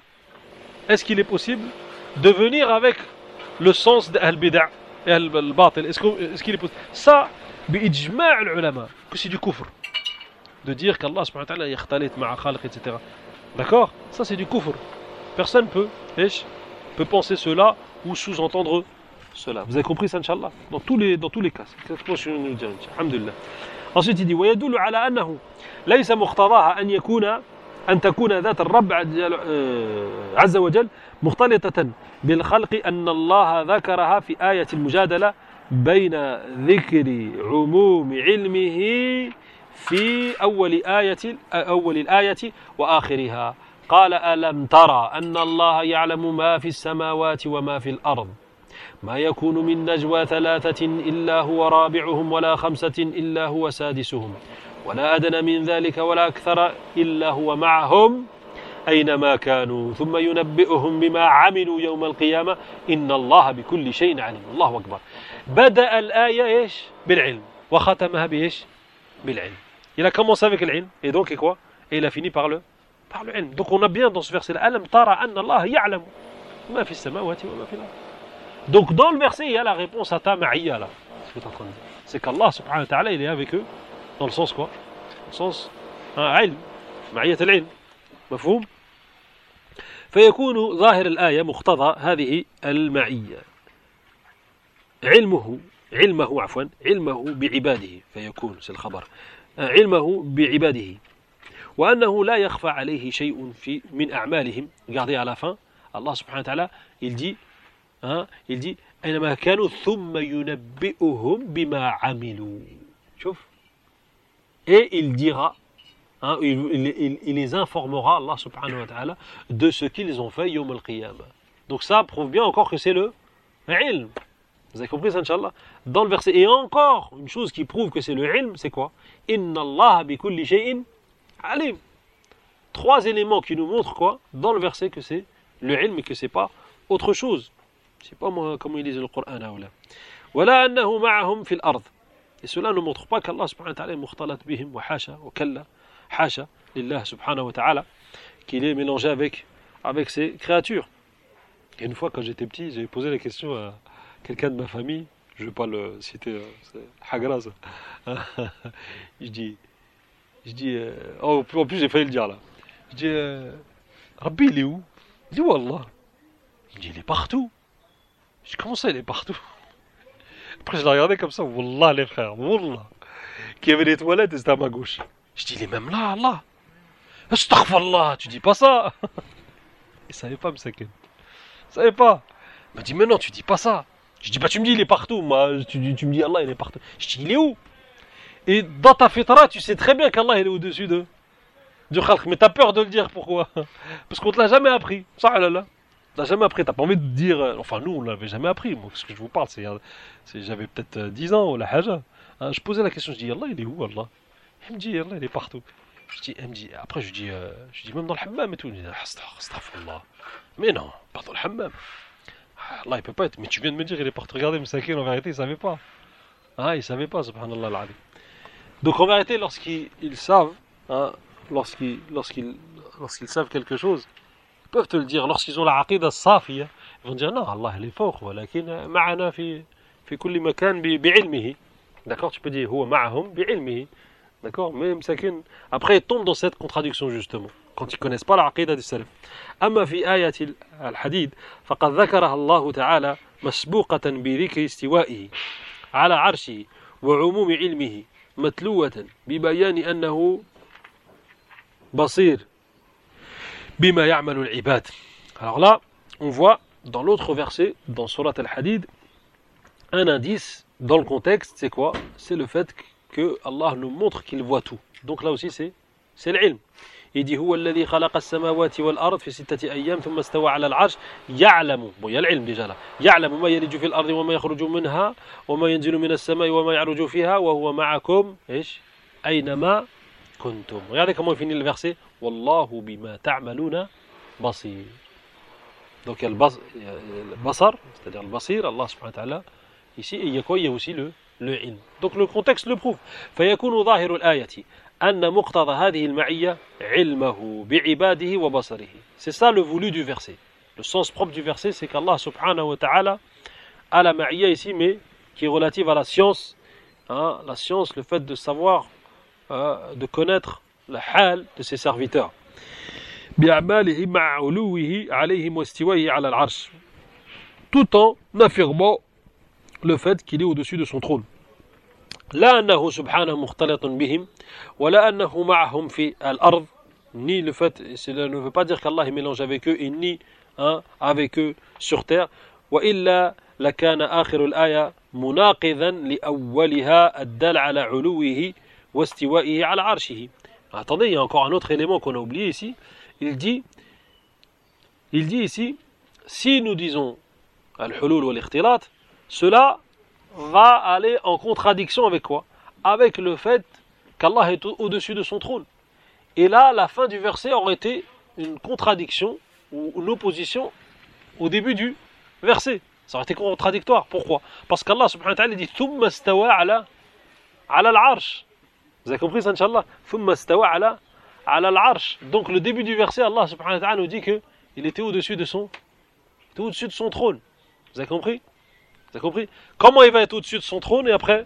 de venir avec le sens de al-bid'a et al-batil? Est-ce qu'il est possible? Ça, bi-ijma' al-ulama, que c'est du kufr. De dire qu'Allah subhanahu wa ta'ala yakhtalit ma'a khaliq, etc. D'accord? Ça c'est du kufr. Personne peut penser cela ou sous-entendre cela. Vous avez compris ça, Inch'Allah? Dans tous les cas. C'est exactement ce que je viens de dire. Alhamdulillah. Ensuite il dit ويدل على أنه ليس مقتضاها أن تكون ذات الرب عز وجل مختلطة بالخلق أن الله ذكرها في آية المجادلة بين ذكر عموم علمه في أول الآية وآخرها قال ألم ترى أن الله يعلم ما في السماوات وما في الأرض ما يكون من نجوى ثلاثة إلا هو رابعهم ولا خمسة إلا هو سادسهم ولا أدنى من ذلك ولا أكثر إلا هو معهم أينما كانوا ثم ينبئهم بما عملوا يوم القيامة إن الله بكل شيء عليم. الله أكبر. بدأ الآية بالعلم وختمها بالعلم. Il a commencé avec l'ilm et donc et quoi? Et il a fini par le ilm. Donc on a bien dans ce verset là alam tara anna Allah ya'lamu ma fi as-samawati wa ma fi al-ard. Donc dans le verset il y a la réponse à ta ma'iyya là. C'est qu'Allah subhanahu wa ta'ala il est avec eux dans le sens quoi? Dans le sens ilm, ma'iyat al-ilm. Mafhoum? فيكون ظاهر الآية مقتضى هذه المعية علمه بعباده، فيكون c'est le خبر علمه بعباده، وأنه لا يخفى عليه شيء من أعمالهم. Regardez à la fin, Allah subhanahu wa ta'ala, il dit أينما كانوا ثم ينبئهم بما عملوا. شوف. Et il dira, il les informera, Allah subhanahu wa ta'ala, de ce qu'ils ont fait yawm al-qiyamah. Donc ça prouve bien encore que c'est le ilm. Vous avez compris ça, Inch'Allah? Dans le verset. Et encore, une chose qui prouve que c'est le ilm, c'est quoi? Inna Allah bi kulli shay'in alim. 3 éléments qui nous montrent quoi? Dans le verset que c'est le ilm et que c'est pas autre chose. C'est pas moi comment il lisent le Coran là. Wala annahu ma'ahum fil ard. Et cela ne montre pas qu'Allah subhanahu wa ta'ala est mukhtalat bihim wa hasha wa kalla. Hasha lillah subhanahu wa ta'ala, qu'il est mélangé avec ses créatures. Et une fois quand j'étais petit, j'avais posé la question à quelqu'un de ma famille, je ne vais pas le citer, c'est Hagraz. je dis en plus j'ai failli le dire là. Je dis, Rabbi il est où? Il dit Wallah. Il dit il est partout. Je dis comment ça il est partout? Après je l'ai regardé comme ça, Wallah les frères, Wallah. Qui avait des toilettes et c'était à ma gauche. Je dis il est même là, Allah. Astaghfirullah, tu dis pas ça. Il savait pas me saquer. Il savait pas. Il m'a dit mais non tu dis pas ça. Je dis bah tu me dis il est partout, moi tu me dis Allah il est partout. Je dis il est où? Et dans ta fitra tu sais très bien qu'Allah il est au-dessus du khalq, mais t'as peur de le dire, pourquoi? Parce qu'on te l'a jamais appris. Ça là. T'as jamais appris, t'as pas envie de dire, enfin nous on l'avait jamais appris, moi ce que je vous parle c'est j'avais peut-être 10 ans ou la haja. Je posais la question, je dis Allah il est où Allah? Il me dit Allah il est partout. Après je dis même dans le hammam et tout, il me dit astaghfirullah. Mais non, pas dans le hammam. Allah il peut pas être, mais tu viens de me dire il est partout. Regardez Msakin, en vérité il savait pas. Il savait pas, subhanallah al-ali. Donc en vérité lorsqu'ils savent, lorsqu'ils savent quelque chose, ils peuvent te le dire. Lorsqu'ils ont la aqida safiya, ils vont dire non, Allah il est fort, walakin ma'ana fi kulli makan bi'ilmihi. D'accord, tu peux dire huwa ma'ahum bi'ilmihi. D'accord, mais Msakin après ils tombent dans cette contradiction justement quand ils connaissent pas la aqida du salaf. أما في آية الحديد فقد ذكرها الله تعالى مسبوقة بذكر استوائه على عرشه وعموم علمه متلوة ببيان أنه بصير بما يعمل العباد. Alors là, on voit dans l'autre verset, dans Surat Al-Hadid, un indice dans le contexte, c'est quoi? C'est le fait que Allah nous montre qu'il voit tout. Donc là aussi c'est l'ilm. Il dit هو الذي خلق السماوات والأرض في 6 أيام ثم استوى على العرش يعلم. Bon, il y a l'ilm déjà là. يعلم ما يلج في الأرض وما يخرج منها وما ينزل من السماء وما يعرج فيها وهو معكم إيش أينما كنتم. Regardez comment il finit le verset. والله بما تعملون بصير. Donc il y a le basar, c'est-à-dire le basir, Allah subhanahu wa ta'ala. Ici, il y a quoi? Il y a aussi le ilm. Donc le contexte le prouve. فيكون ظاهر الآية أن مقتضى هذه المعية علمه بعباده وبصره. C'est ça le voulu du verset. Le sens propre du verset, c'est qu'Allah subhanahu wa ta'ala a la ma'iyya ici, mais qui est relative à la science. La science, le fait de savoir, de connaître la hal de ses serviteurs. بأعماله مع علوه عليهم واستوائه على العرش. Tout en affirmant le fait qu'il est au-dessus de son trône. لا أنه سبحانه مختلط بهم ولا أنه معهم في الأرض, ni le fait, cela ne veut pas dire qu'Allah est mélangé avec eux et ni avec eux sur terre. وإلا لكان آخر الآية مناقضا لأولها الدال على علوه واستوائه على عرشه. Attendez, il y a encore un autre élément qu'on a oublié ici. Il dit ici, si nous disons al-hulul wal-ikhtilat, cela va aller en contradiction avec quoi? Avec le fait qu'Allah est au-dessus de son trône. Et là, la fin du verset aurait été une contradiction ou une opposition au début du verset. Ça aurait été contradictoire. Pourquoi? Parce qu'Allah subhanahu wa ta'ala dit thumma stawa ala al-arsh. Vous avez compris ça, Inch'Allah? Thumma stawa ala al-arsh. Donc le début du verset, Allah subhanahu wa ta'ala nous dit qu'il était au-dessus de son trône. Vous avez compris? Vous avez compris? Comment il va être au-dessus de son trône et après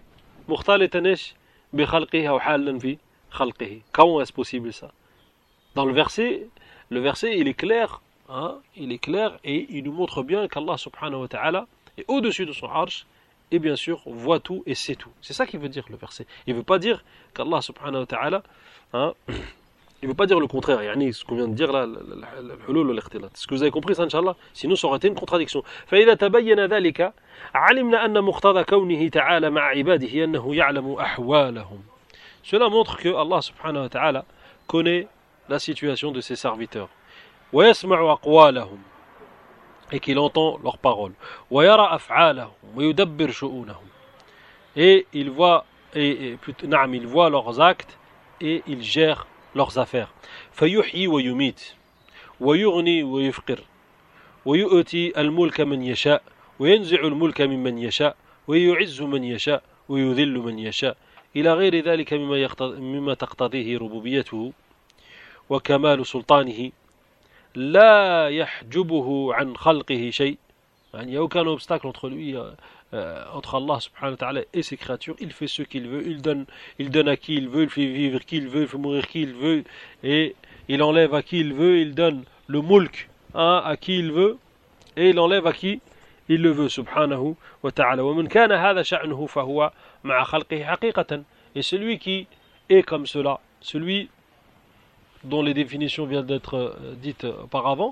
comment est-ce possible ça? Dans le verset il est clair hein, il est clair et il nous montre bien qu'Allah subhanahu wa ta'ala est au-dessus de son arsh et bien sûr voit tout et sait tout. C'est ça qu'il veut dire le verset. Il ne veut pas dire qu'Allah subhanahu wa ta'ala, hein, il ne veut pas dire le contraire, yani ce qu'on vient de dire là, الحلول والاختلاط. Est-ce que vous avez compris ça, Inch'Allah? Sinon ça aurait été une contradiction. فإذا تبين ذلك علمنا أن مقتضى كونه تعالى مع عباده أنه يعلم أحوالهم. Cela montre que Allah subhanahu wa ta'ala connaît la situation de ses serviteurs. ويسمع أقوالهم, et qu'il entend leurs paroles. ويرى أفعالهم ويدبر شؤونهم. Et il voit, il voit leurs actes et il gère leurs affaires. فيحيي ويميت ويغني ويفقر ويؤتي الملك من يشاء وينزع الملك ممن يشاء ويعز من يشاء ويذل من يشاء إلى غير ذلك مما تقتضيه ربوبيته وكمال سلطانه لا يحجبه عن خلقه شيء. يعني il n'y a aucun obstacle entre lui, entre Allah subhanahu wa ta'ala et ses créatures. Il fait ce qu'il veut, il donne à qui il veut, il fait vivre qui il veut, il fait mourir qui il veut, et il enlève à qui il veut, il donne le mulk, hein, à qui il veut, et il enlève à qui il le veut, subhanahu wa ta'ala. ومن كان هذا شأنه فهو مع خلقه حقيقة. Et celui qui est comme cela, celui dont les définitions viennent d'être dites auparavant,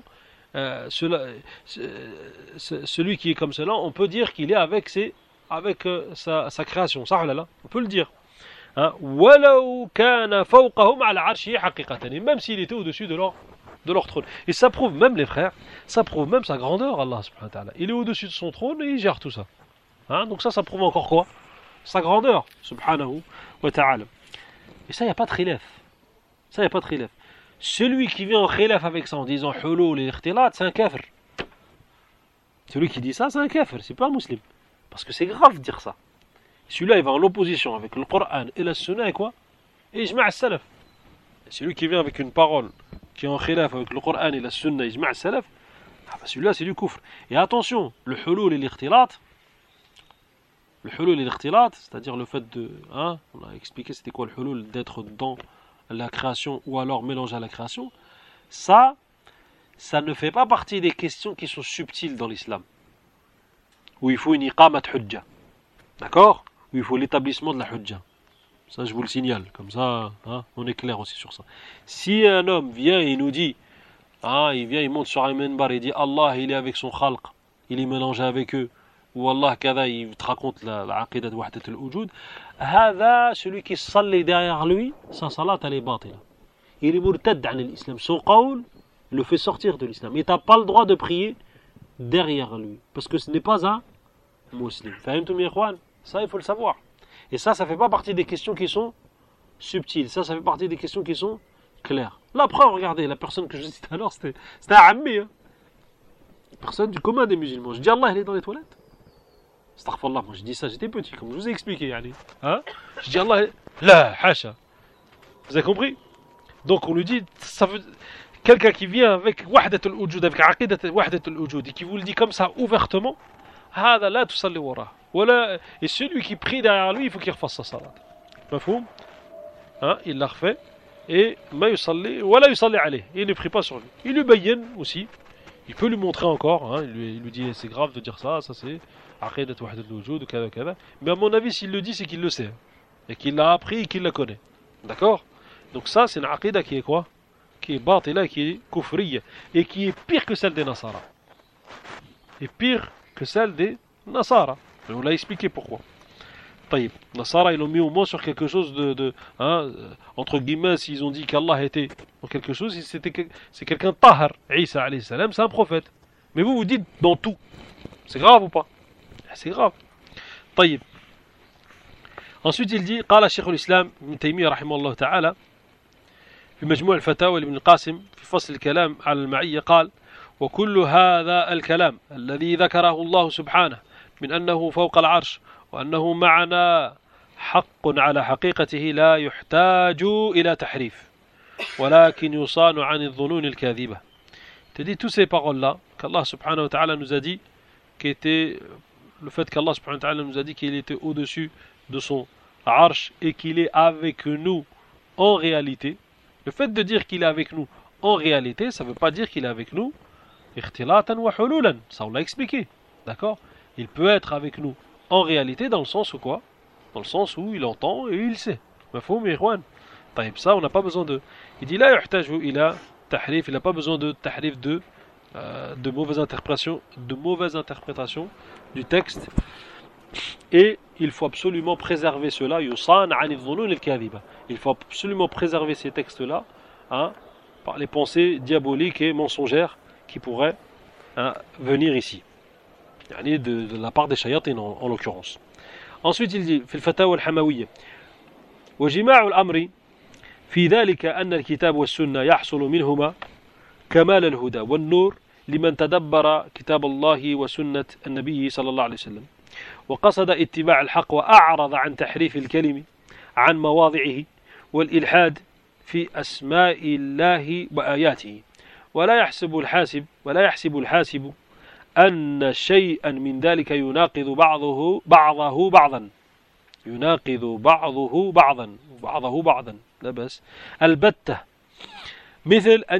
celui qui est comme cela, on peut dire qu'il est avec sa création. Ça, on peut le dire. وَلَوْ كَانَ فَوْقَهُمْ عَلَى عَرْشِهِ حَقِيقَةً. Et même s'il était au-dessus de leur trône. Et ça prouve même, les frères, ça prouve même sa grandeur, Allah subhanahu wa ta'ala. Il est au-dessus de son trône et il gère tout ça. Donc ça prouve encore quoi? Sa grandeur, subhanahu wa ta'ala. Et ça, il n'y a pas de khilaf. Ça, il n'y a pas de khilaf. Celui qui vient en khilaf avec ça en disant hulul et ikhtilat, c'est un kafir. Celui qui dit ça, c'est un kafir, c'est pas un musulman. Parce que c'est grave de dire ça. Celui-là, il va en opposition avec le Coran et la Sunna et quoi? Et ijma' al-salaf. Celui qui vient avec une parole qui est en khilaf avec le Coran et la Sunna, ijma' al-salaf, celui-là, c'est du kufr. Et attention, le hulul et l'ikhtilat, c'est-à-dire le fait de, on a expliqué c'était quoi le hulul, d'être dans la création ou alors mélanger à la création, ça ne fait pas partie des questions qui sont subtiles dans l'islam, où il faut une iqamat hujja, d'accord, où il faut l'établissement de la hujja. Ça, je vous le signale, comme ça, on est clair aussi sur ça. Si un homme vient et il nous dit, il monte sur un minbar et dit Allah il est avec son khalq, il est mélangé avec eux, ou Allah kada, il te raconte la aqidah de wahdat al-wujud, celui qui salli derrière lui, sa salat elle est batila. Il est murtad an l'islam. Son qawl le fait sortir de l'islam. Et tu n'as pas le droit de prier derrière lui, parce que ce n'est pas un musulman. Fahimtum ya ikhwan? Ça, il faut le savoir. Et ça fait pas partie des questions qui sont subtiles. Ça fait partie des questions qui sont claires. La preuve, regardez, la personne que je citais alors, c'était un ammi. Personne du commun des musulmans. Je dis Allah, il est dans les toilettes. Astaghfirullah, moi je dis ça, j'étais petit, comme je vous ai expliqué. Je dis Allah, la hasha. Vous avez compris? Donc on lui dit, ça veut quelqu'un qui vient avec wahdat al-wujud, avec aqidat wahdat al-wujud, et qui vous le dit comme ça ouvertement, hada la tusalli wara. Voilà, et celui qui prie derrière lui, il faut qu'il refasse sa salat. Mafhoum? Il l'a refait, et ma yusalli, wala yusalli alayh, il ne prie pas sur lui. Il lui bayyane aussi, il peut lui montrer encore, il lui dit c'est grave de dire ça c'est aqidat wahdat al-wujud, kada kada. Mais à mon avis, s'il le dit, c'est qu'il le sait, et qu'il l'a appris et qu'il la connaît. D'accord? Donc ça, c'est une aqidah qui est quoi? Qui est batila, qui est kufriya, et qui est pire que celle des Nasara. Et pire que celle des Nasara. Et on l'a expliqué pourquoi. Taïb. Nasara, ils l'ont mis au moins sur quelque chose entre guillemets, s'ils ont dit qu'Allah était dans quelque chose, c'est quelqu'un de tahar. Isa alayhi salam, c'est un prophète. Mais vous dites dans tout. C'est grave ou pas? C'est grave. Taïb. Ensuite, il dit, قال شيخ الإسلام ابن تيمية رحمه الله تعالى في مجموع الفتاوى لابن القاسم في فصل الكلام على المعية قال: وكل هذا الكلام الذي ذكره الله سبحانه من أنه فوق العرش وأنه معنا حق على حقيقته لا يحتاج إلى تحريف ولكن يصان عن الظنون الكاذبة. Tu dis toutes ces paroles-là qu'Allah subhanahu wa ta'ala nous a dit, le fait qu'Allah subhanahu wa ta'ala nous a dit qu'il était au-dessus de son arsh et qu'il est avec nous en réalité. Le fait de dire qu'il est avec nous en réalité, ça ne veut pas dire qu'il est avec nous اختلاطا وحلولا. Ça on l'a expliqué. D'accord? Il peut être avec nous en réalité dans le sens où quoi? Dans le sens où il entend et il sait. مفهوم يا إخوان؟ طيب ça on n'a pas besoin de. Il dit لا يحتاج إلى تحريف. Il n'a pas besoin de tahrif de mauvaise interprétation du texte. Et il faut absolument préserver cela. يصان عن الظنون الكاذبة. Il faut absolument préserver ces textes-là, hein, par les pensées diaboliques et mensongères qui pourraient, hein, venir ici. يعني de la part des shayatin en l'occurrence. Ensuite il dit في الفتاوى الحموية وجماع الأمر في ذلك أن الكتاب والسنة يحصل منهما كمال الهدى والنور لمن تدبر كتاب الله وسنة النبي صلى الله عليه وسلم وقصد اتباع الحق وأعرض عن تحريف الكلم عن مواضعه والإلحاد في أسماء الله وآياته ولا يحسب الحاسب أن شيئا من ذلك يناقض بعضه بعضا لا بس البتة مثل أن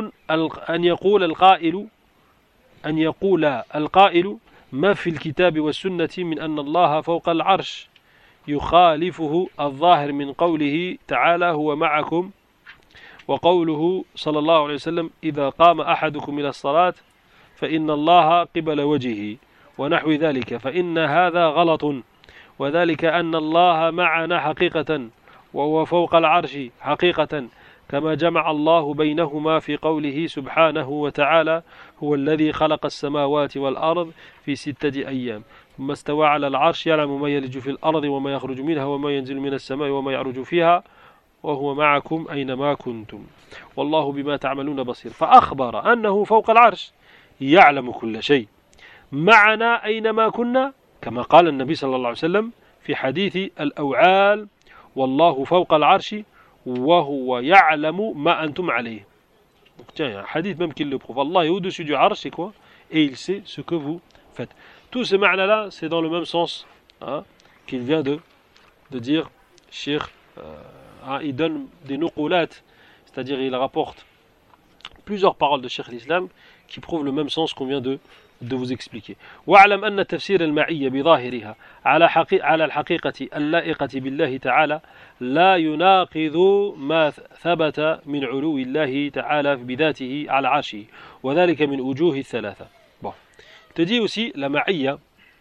يقول القائل ما في الكتاب والسنة من أن الله فوق العرش يخالفه الظاهر من قوله تعالى هو معكم وقوله صلى الله عليه وسلم إذا قام أحدكم إلى الصلاة فإن الله قبل وجهه ونحو ذلك فإن هذا غلط وذلك أن الله معنا حقيقة وهو فوق العرش حقيقة كما جمع الله بينهما في قوله سبحانه وتعالى هو الذي خلق السماوات والأرض في 6 أيام ثم استوى على العرش يعلم ما يلج في الأرض وما يخرج منها وما ينزل من السماء وما يعرج فيها وهو معكم أينما كنتم والله بما تعملون بصير فأخبر أنه فوق العرش يعلم كل شيء معنا أينما كنا كما قال النبي صلى الله عليه وسلم في حديث الأوعال والله فوق العرش وهو يعلم ما أنتم عليه. Donc tiens, il y a un hadith même qui le prouve. Allah est au-dessus du arsh, c'est quoi? Et il sait ce que vous faites. Tous ces ma'na-là, c'est dans le même sens, hein, qu'il vient de dire Cheikh. Il donne des nuqulat, c'est-à-dire il rapporte plusieurs paroles de Cheikh l'Islam qui prouvent le même sens qu'on vient de vous expliquer. واعلم أن تفسير المعية بظاهرها على الحقيقة اللائقة بالله تعالى لا يناقض ما ثبت من علو الله تعالى بذاته على عرشه وذلك من وجوه الثلاثة. Bon. Il te dit aussi la ma'iyya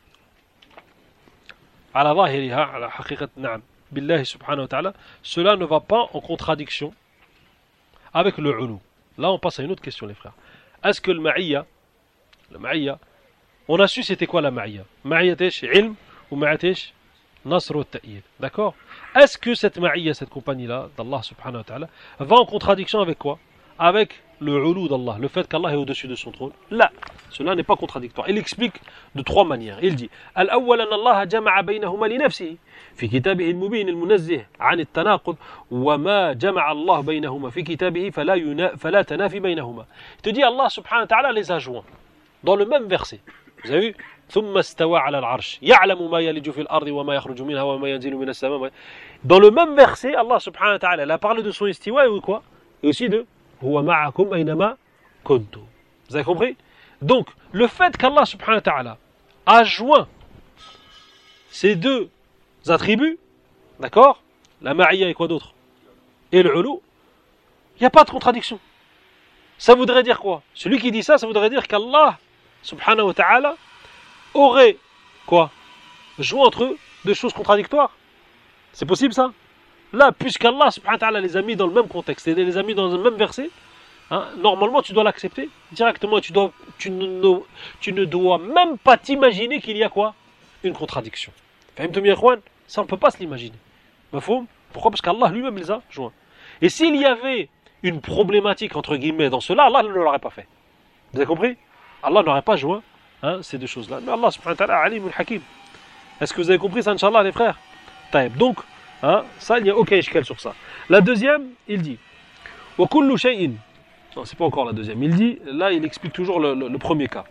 على ظاهرها على حقيقة نعم بالله سبحانه وتعالى, cela ne va pas en contradiction avec le ulu. Là on passe à une autre question les frères. Est-ce que le ma'iyya, on a su c'était quoi la ma'iyya? Ma'iyya tesh ilm ou ma'iyya tesh nasr ou ta'yid. D'accord? Est-ce que cette ma'iyya, cette compagnie-là d'Allah subhanahu wa ta'ala, va en contradiction avec quoi? Avec le ulu d'Allah, le fait qu'Allah est au-dessus de son trône? Là, cela n'est pas contradictoire. Il explique de 3 manières. Il dit الأول أن الله جمع بينهما لنفسه في كتابه المبين المنزه عن التناقض وما جمع الله بينهما في كتابه فلا تنافي بينهما. Il te dit Allah subhanahu wa ta'ala les a joints dans le même verset. Vous avez vu? ثم استوى على العرش يعلم ما يلج في الأرض وما يخرج منها وما ينزل من السماء. Dans le même verset, Allah subhanahu wa ta'ala a parlé de son istiwa et quoi? Et aussi de هو معكم أينما كنتم. Vous avez compris? Donc, le fait qu'Allah subhanahu wa ta'ala a joint ces deux attributs, d'accord? La ma'iyya et quoi d'autre? Et le ulu, il n'y a pas de contradiction. Ça voudrait dire quoi? Celui qui dit ça, ça voudrait dire qu'Allah subhanahu wa ta'ala aurait quoi? Joint entre eux deux choses contradictoires. C'est possible ça? Là, puisqu'Allah subhanahu wa ta'ala les a mis dans le même contexte et les a mis dans le même verset, hein, normalement tu dois l'accepter directement. Tu ne dois même pas t'imaginer qu'il y a quoi? Une contradiction. Ça on ne peut pas se l'imaginer. Pourquoi? Parce qu'Allah lui-même les a joints. Et s'il y avait une problématique entre guillemets dans cela, Allah ne l'aurait pas fait. Vous avez compris? Allah n'aurait pas joint, hein, ces deux choses-là. Mais Allah subhanahu wa ta'ala alim hakim. Est-ce que vous avez compris ça, Inch'Allah les frères? Donc, hein, ça il n'y a aucun ishkal sur ça. La deuxième, il dit wa kullu shay'in. Non, c'est pas encore la deuxième. Il dit, là il explique toujours le premier cas.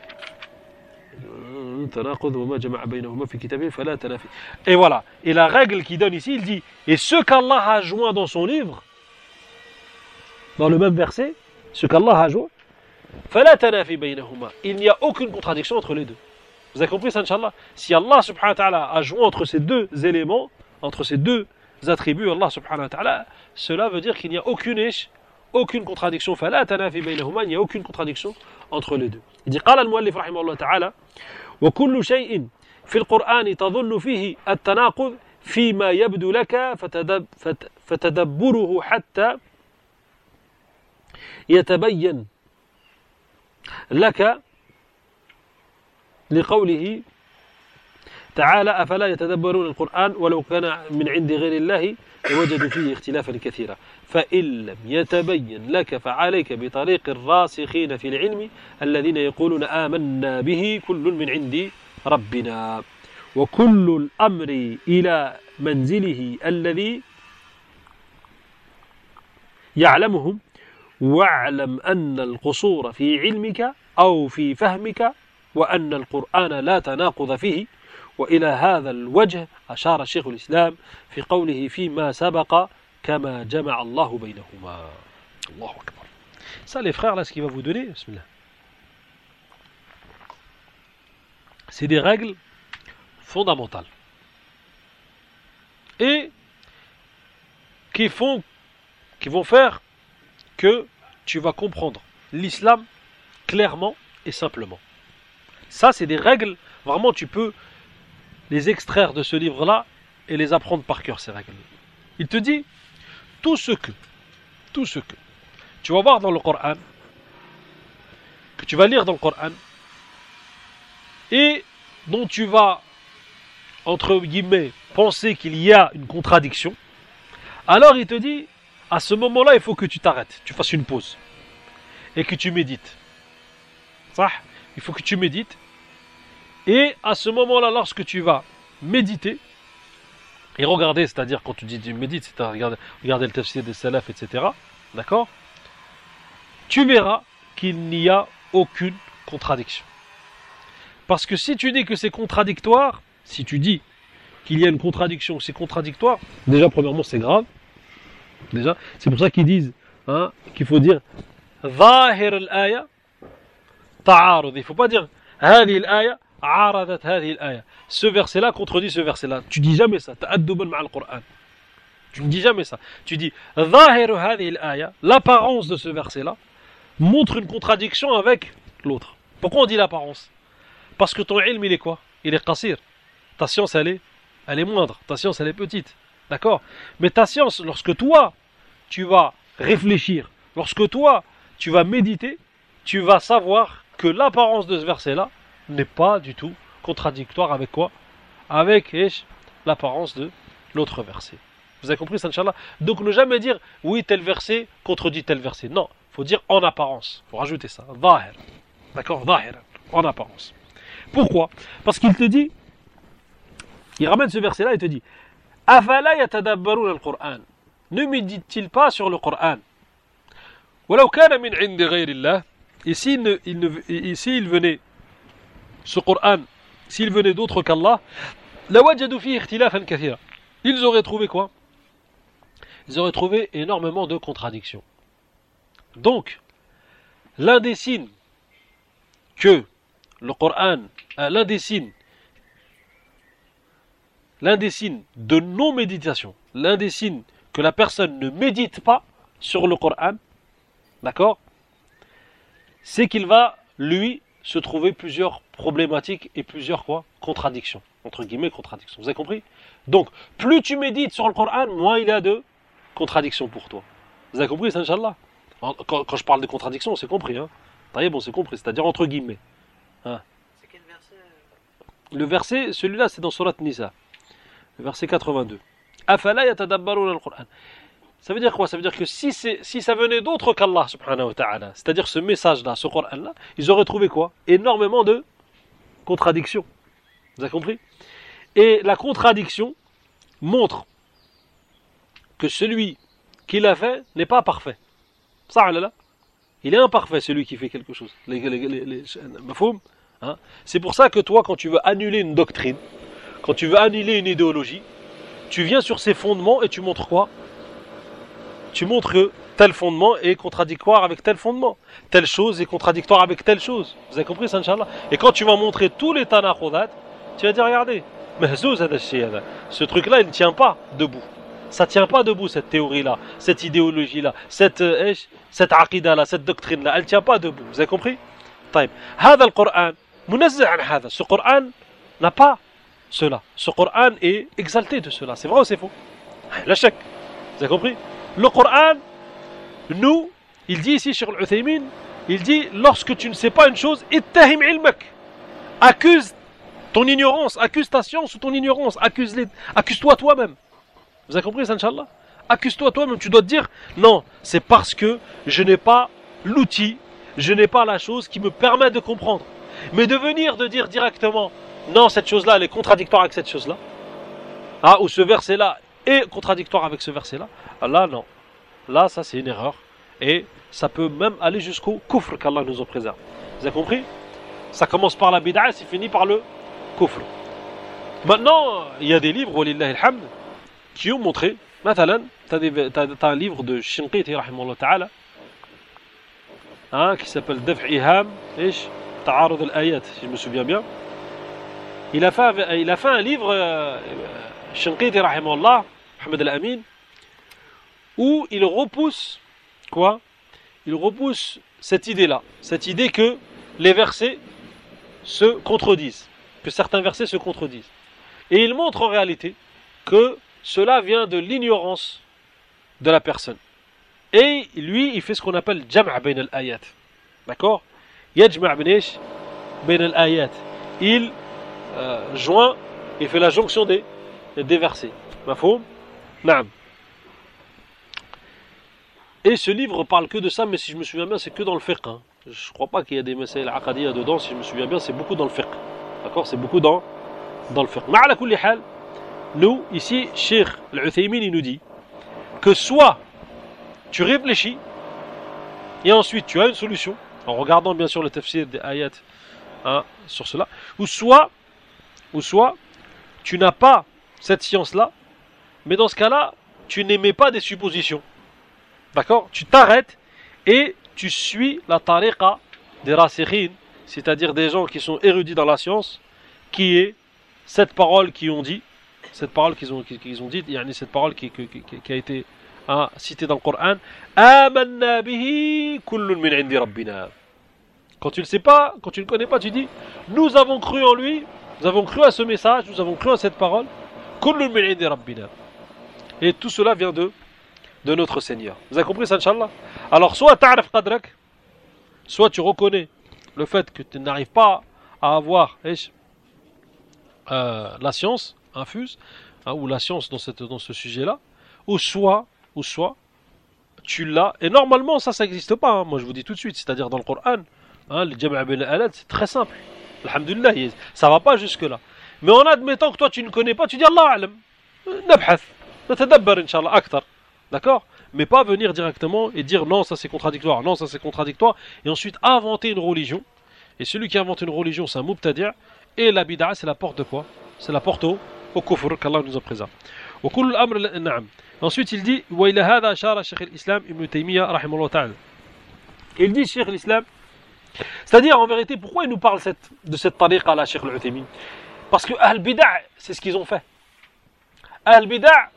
Et voilà. Et la règle qu'il donne ici, il dit, et ce qu'Allah a joint dans son livre, dans le même verset, ce qu'Allah a joint, فلا تنافي بينهما. Il n'y a aucune contradiction entre les deux. Vous avez compris ça, Inch'Allah? Si Allah subhanahu wa ta'ala a joint entre ces deux éléments, entre ces deux attributs, Allah subhanahu wa ta'ala, cela veut dire qu'il n'y a aucune contradiction. فلا تنافي بينهما, il n'y a aucune contradiction entre les deux. Il dit قال المؤلف رحمه الله تعالى وكل شيء في القرآن تظن فيه التناقض فيما يبدو لك فتدبره حتى يتبين لك لقوله تعالى أفلا يتدبرون القرآن ولو كان من عند غير الله لوجدوا فيه اختلافا كثيرا فإن لم يتبين لك فعليك بطريق الراسخين في العلم الذين يقولون آمنا به كل من عند ربنا وكل الأمر إلى منزله الذي يعلمهم واعلم أن القصور في علمك أو في فهمك وأن القرآن لا تناقض فيه وإلى هذا الوجه أشار الشيخ الإسلام في قوله فيما سبق كما جمع الله بينهما. الله أكبر. Ça les frères là ce qu'il va vous donner, bismillah, c'est des règles fondamentales et qui vont faire que tu vas comprendre l'islam clairement et simplement. Ça, c'est des règles, vraiment, tu peux les extraire de ce livre-là et les apprendre par cœur, ces règles. Il te dit, tout ce que tu vas voir dans le Coran, que tu vas lire dans le Coran, et dont tu vas, entre guillemets, penser qu'il y a une contradiction, alors il te dit, à ce moment-là, il faut que tu t'arrêtes, tu fasses une pause, et que tu médites. Ça, il faut que tu médites, et à ce moment-là, lorsque tu vas méditer, et regarder, c'est-à-dire quand tu dis tu médites, c'est-à-dire regarder le tafsir des salafs, etc., d'accord, tu verras qu'il n'y a aucune contradiction. Parce que si tu dis que c'est contradictoire, si tu dis qu'il y a une contradiction, c'est contradictoire, déjà, premièrement, c'est grave. Déjà, c'est pour ça qu'ils disent qu'il faut dire ظاهر الآية تعارض. Il ne faut pas dire هذه الآية عارضت هذه الآية. Ce verset-là contredit ce verset-là. Tu dis jamais ça. تأدبا مع القرآن. Tu ne dis jamais ça. Tu dis ظاهر هذه الآية. L'apparence de ce verset-là montre une contradiction avec l'autre. Pourquoi on dit l'apparence? Parce que ton ilm, il est quoi? Il est qasir. Ta science, elle est moindre. Ta science, elle est petite. D'accord? Mais ta science, lorsque toi, tu vas réfléchir, lorsque toi, tu vas méditer, tu vas savoir que l'apparence de ce verset-là n'est pas du tout contradictoire avec quoi? Avec l'apparence de l'autre verset. Vous avez compris ça, Inch'Allah? Donc ne jamais dire, oui, tel verset contredit tel verset. Non, il faut dire en apparence. Il faut rajouter ça. Zahir. D'accord? Zahir. En apparence. Pourquoi? Parce qu'il te dit, il ramène ce verset-là et te dit, أفلا يتدبرون القرآن. Ne médite-t-il pas sur le Coran? ولو كان من عند غير الله. Et s'il venait, ce Coran, s'il venait d'autre qu'Allah, لوجدوا فيه اختلافا كثيرا. Ils auraient trouvé quoi? Ils auraient trouvé énormément de contradictions. Donc, l'un des signes que le Coran, l'un des signes de non-méditation, l'un des signes que la personne ne médite pas sur le Coran, d'accord, c'est qu'il va, lui, se trouver plusieurs problématiques et plusieurs contradictions, entre guillemets contradictions. Vous avez compris? Donc, plus tu médites sur le Coran, moins il y a de contradictions pour toi. Vous avez compris ça, Inch'Allah? Quand je parle de contradictions, c'est compris, hein? Bon, c'est compris, c'est-à-dire entre guillemets. Hein? C'est quel verset? Le verset, celui-là, c'est dans Surat Nisa. Le verset 82. Afala yatadabbaruna al-Qur'an. Ça veut dire quoi? Ça veut dire que si ça venait d'autre qu'Allah subhanahu wa ta'ala, c'est-à-dire ce message-là, ce Qur'an-là, ils auraient trouvé quoi? Énormément de contradictions. Vous avez compris? Et la contradiction montre que celui qui l'a fait n'est pas parfait. Ça, là, il est imparfait, celui qui fait quelque chose. Hein? C'est pour ça que toi, quand tu veux annuler une doctrine, quand tu veux annuler une idéologie, tu viens sur ses fondements et tu montres quoi? tu montres que tel fondement est contradictoire avec tel fondement, telle chose est contradictoire avec telle chose. Vous avez compris ça, Inch'Allah? Et quand tu vas montrer tous les tanakhudat, tu vas dire, regardez, ce truc-là, il ne tient pas debout. Ça ne tient pas debout, cette théorie-là, cette idéologie-là, cette aqida-là, cette doctrine-là, elle ne tient pas debout. Vous avez compris? طيب. هذا القرآن منزه عن هذا. Ce Coran n'a pas cela. Ce Coran est exalté de cela. C'est vrai ou c'est faux? La chèque. Vous avez compris? Le Coran, nous, il dit ici, Cheikh Al-Uthaymin, il dit, lorsque tu ne sais pas une chose, ittahim ilmak. Accuse ton ignorance, accuse ta science ou ton ignorance, accuse-toi toi-même. Vous avez compris ça, Inch'Allah? Accuse-toi toi-même, tu dois te dire, non, c'est parce que je n'ai pas l'outil, je n'ai pas la chose qui me permet de comprendre. Mais de venir, de dire directement, non, cette chose-là, elle est contradictoire avec cette chose-là, ou ce verset-là est contradictoire avec ce verset-là, là, non. Là, ça, c'est une erreur. Et ça peut même aller jusqu'au kufr qu'Allah nous en préserve. Vous avez compris? Ça commence par la bid'a et c'est fini par le kufr. Maintenant, il y a des livres, walillahi alhamd, qui ont montré, مثلا, t'as un livre de Shinqiti, rahimahullah ta'ala, qui s'appelle Daf' Iham, Ta'arud al-Ayat, si je me souviens bien. Il a fait un livre, Shinqiti, rahimahullah, Mohamed Al-Amin, où il repousse, quoi? Il repousse cette idée-là, cette idée que les versets se contredisent, que certains versets se contredisent. Et il montre en réalité que cela vient de l'ignorance de la personne. Et lui, il fait ce qu'on appelle Jam'a bayn al-ayat. D'accord? Yajma' bayn al-ayat. Il joint, il fait la jonction des versets. Mafhoum? Naam. Et ce livre parle que de ça, mais si je me souviens bien, c'est que dans le fiqh. Hein. Je ne crois pas qu'il y a des masail al-aqadiyya dedans, si je me souviens bien, c'est beaucoup dans le fiqh. D'accord? C'est beaucoup dans le fiqh. Mais à la kulli hal, nous, ici, Cheikh Al-Uthaymin, il nous dit que soit tu réfléchis et ensuite tu as une solution, en regardant bien sûr le tafsir des ayats sur cela, ou soit tu n'as pas cette science-là, mais dans ce cas-là, tu n'émets pas des suppositions. D'accord? Tu t'arrêtes et tu suis la tariqa des rasikhin, c'est-à-dire des gens qui sont érudits dans la science, qui est cette parole qu'ils ont dit, cette parole qu'ils ont dite, cette parole qui a été citée dans le Coran. Amanna bihi kullun min indi rabbina. Quand tu ne sais pas, quand tu ne connais pas, tu dis nous avons cru en lui, nous avons cru à ce message, nous avons cru à cette parole. Kullun min indi rabbina. Et tout cela vient de notre Seigneur. Vous avez compris ça, Inch'Allah? Alors, soit ta'rif qadrak, soit tu reconnais le fait que tu n'arrives pas à avoir la science infuse, ou la science dans ce sujet-là, ou soit tu l'as, et normalement ça n'existe pas, hein. Moi je vous dis tout de suite, c'est-à-dire dans le Coran, le Jam'a bayn al-ayat, c'est très simple, alhamdulillah, ça va pas jusque là, mais en admettant que toi tu ne connais pas, tu dis Allah a'lam, nabhath, natadabbar inshallah akthar, d'accord, mais pas venir directement et dire non ça c'est contradictoire, non ça c'est contradictoire, et ensuite inventer une religion. Et celui qui invente une religion, c'est un mubtadi', et la bid'a, c'est la porte de quoi? C'est la porte au kufr, qu'Allah nous en préserve. Ensuite, il dit, il dit, Cheikh l'Islam, c'est-à-dire, en vérité, pourquoi il nous parle de cette tariqa-là, Cheikh al-Uthaymin? Parce que Ahl Bid'a, c'est ce qu'ils ont fait. Ahl Bid'a,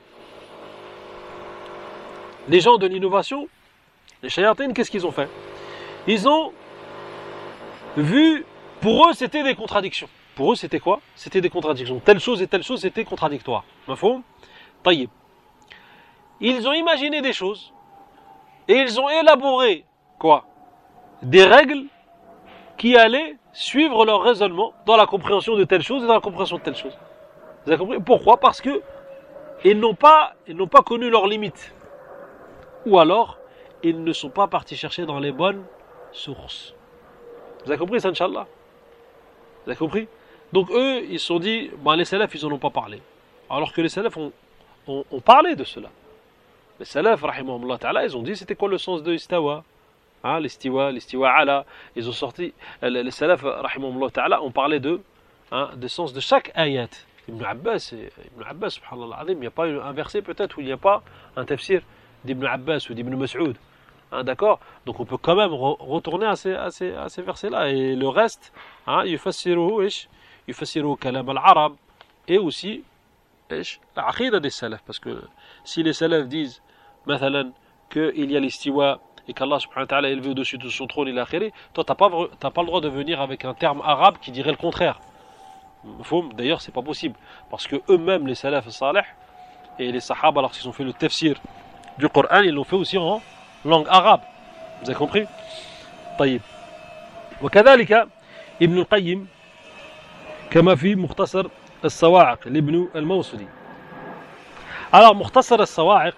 les gens de l'innovation, les shayatin, qu'est-ce qu'ils ont fait? Ils ont vu, pour eux, c'était des contradictions. Pour eux, c'était quoi? C'était des contradictions. Telle chose et telle chose, c'était contradictoire. Mafhoum? Tayyib. Ils ont imaginé des choses et ils ont élaboré quoi? Des règles qui allaient suivre leur raisonnement dans la compréhension de telle chose et dans la compréhension de telle chose. Vous avez compris? Pourquoi? Parce que ils n'ont pas connu leurs limites. Ou alors, ils ne sont pas partis chercher dans les bonnes sources. Vous avez compris ça, Inch'Allah? Vous avez compris? Donc eux, ils se sont dit, les salafs, ils n'en ont pas parlé. Alors que les salafs ont parlé de cela. Les salafs, rahimahumullah ta'ala, ils ont dit, c'était quoi le sens de istawa? L'istiwa ala. Ils ont sorti, les salafs, rahimahumullah ta'ala, ont parlé du sens de chaque ayat. Ibn Abbas, subhanallah, il n'y a pas un verset peut-être où il n'y a pas un tafsir d'Ibn Abbas ou d'Ibn Mas'ud. Hein, d'accord? Donc on peut quand même retourner à ces versets-là. Et le reste, hein, yufassiruhu kalam al-arab, et aussi l'aqida des salafs. Parce que si les salafs disent, mathalan, qu'il y a l'istiwa et qu'Allah subhanahu wa ta'ala est élevé au-dessus de son trône, toi t'as pas le droit de venir avec un terme arabe qui dirait le contraire. D'ailleurs, c'est pas possible. Parce que eux-mêmes, les salafs salih et les sahaba, lorsqu'ils ont fait le tafsir du Coran, ils l'ont fait aussi en langue arabe. Vous avez compris? طيب. وكذلك ابن القيم كما في مختصر الصواعق لابن الموصلي. Alors, مختصر الصواعق,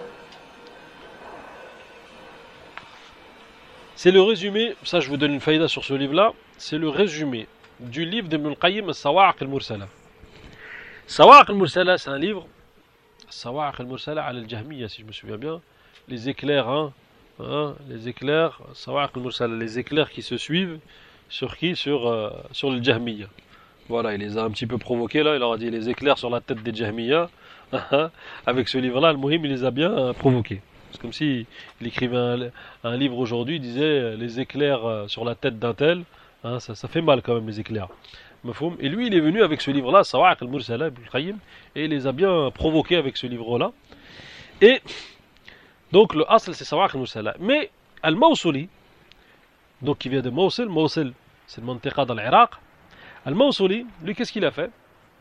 c'est le résumé, ça je vous donne une faïda sur ce livre-là, c'est le résumé du livre d'Ibn al-Qayyim, As-Sawa'aq al-Mursala. Sawa'aq al-Mursala, c'est un livre, Sawa'aq al-Mursala al-Jahmiya, si je me souviens bien, les éclairs, les éclairs, Sawa'aq al-Mursala, les éclairs qui se suivent, sur qui? Sur le Jahmiya. Voilà, il les a un petit peu provoqués là, il leur a dit les éclairs sur la tête des Jahmiya. Avec ce livre-là, il les a bien provoqués. C'est comme s'il écrivait un livre aujourd'hui, il disait les éclairs sur la tête d'un tel, hein, ça fait mal quand même les éclairs. Et lui, il est venu avec ce livre-là, Sawa'aq al-Mursala, Ibn al-Qayyim, et il les a bien provoqués avec ce livre-là. Et donc le asl, c'est Sawa'aq al-Mursala. Mais Al-Mawsuli, donc qui vient de Mawsil, Mawsil, c'est le mantiqa dans l'Irak. Al-Mawsuli, lui, qu'est-ce qu'il a fait?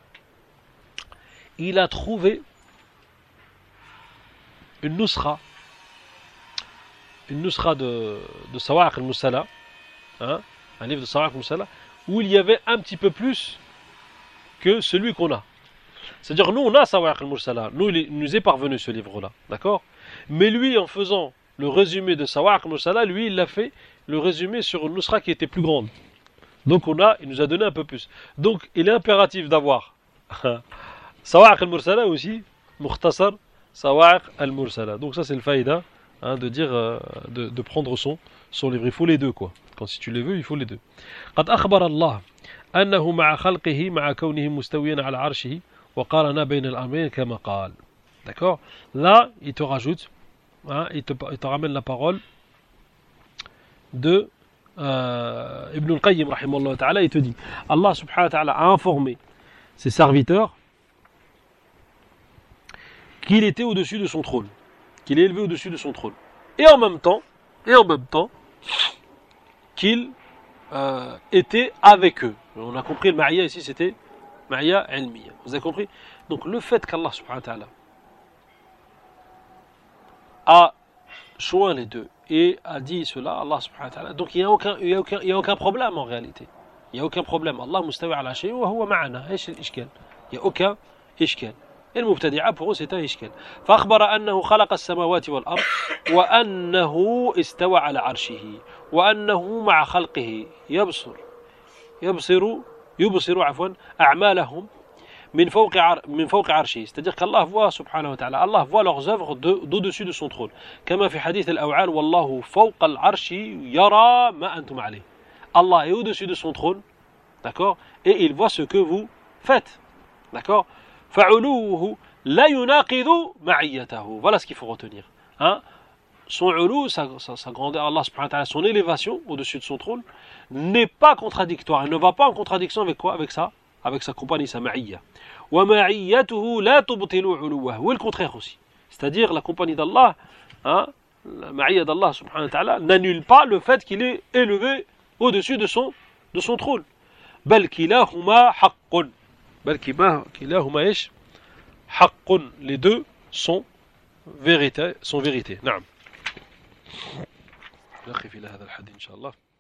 Il a trouvé une nusra de Sawa'aq al-Mursala, hein, un livre de Sawa'aq al-Mursala, où il y avait un petit peu plus que celui qu'on a. C'est-à-dire, nous, on a Sawa'aq al-Mursala, il nous est parvenu ce livre-là, d'accord? Mais lui, en faisant le résumé de Sawa'aq al-Mursala, lui, il l'a fait, le résumé sur une nusra qui était plus grande. Donc, il nous a donné un peu plus. Donc, il est impératif d'avoir Sawa'aq al-Mursala aussi, Mukhtasar Sawa'aq al-Mursala. Donc ça c'est le faïda, hein, de dire, de prendre son livre. Il faut les deux, quoi. Quand si tu les veux, il faut les deux. قد أخبر الله أنه مع خلقه مع كونه مستويا على عرشه وقارن بين الأمرين كما قال. D'accord? Là, il te rajoute, hein, il te ramène la parole de Ibn al-Qayyim rahimahullah ta'ala. Il te dit, Allah subhanahu wa ta'ala a informé ses serviteurs qu'il était au-dessus de son trône, qu'il est élevé au-dessus de son trône, et en même temps qu'il était avec eux. On a compris, le ma'iyya ici c'était ma'iyya ilmiya. Vous avez compris? Donc le fait qu'Allah subhanahu wa ta'ala a joint les deux et a dit cela, Allah subhanahu wa ta'ala, donc il n'y a aucun problème en réalité. Il n'y a aucun problème. Allah mustawi ala shay'in wa huwa ma'ana. ايش الاشكال? Il n'y a aucun ishkal. المبتدعة pour eux c'est un إشكال. فأخبر أنه خلق السماوات والأرض وأنه استوى على عرشه وأنه مع خلقه يبصر أعمالهم من فوق عرشه. C'est-à-dire qu'Allah voit subhanahu wa ta'ala, Allah voit leurs œuvres d'au-dessus de son trône. كما في حديث الأوعال والله فوق العرش يرى ما أنتم عليه. Allah est au-dessus de son trône, d'accord, et il voit ce que vous faites, d'accord. فعلوه لا يناقض معيته. Voilà ce qu'il faut retenir, hein? Son ulou, sa grandeur, Allah subhanahu wa ta'ala, son élévation au-dessus de son trône n'est pas contradictoire, elle ne va pas en contradiction avec quoi? Avec sa compagnie, sa ma'iyya. ومعيته لا تبطل علوه. Ou le contraire aussi, c'est-à-dire la compagnie d'Allah, hein, la ma'iyya d'Allah subhanahu wa ta'ala n'annule pas le fait qu'il est élevé au-dessus de son trône. بل كلاهما حق. بل كلاهما ايش؟ حق. Les deux sont vérité. نعم. نقف إلى هذا الحد إن شاء الله.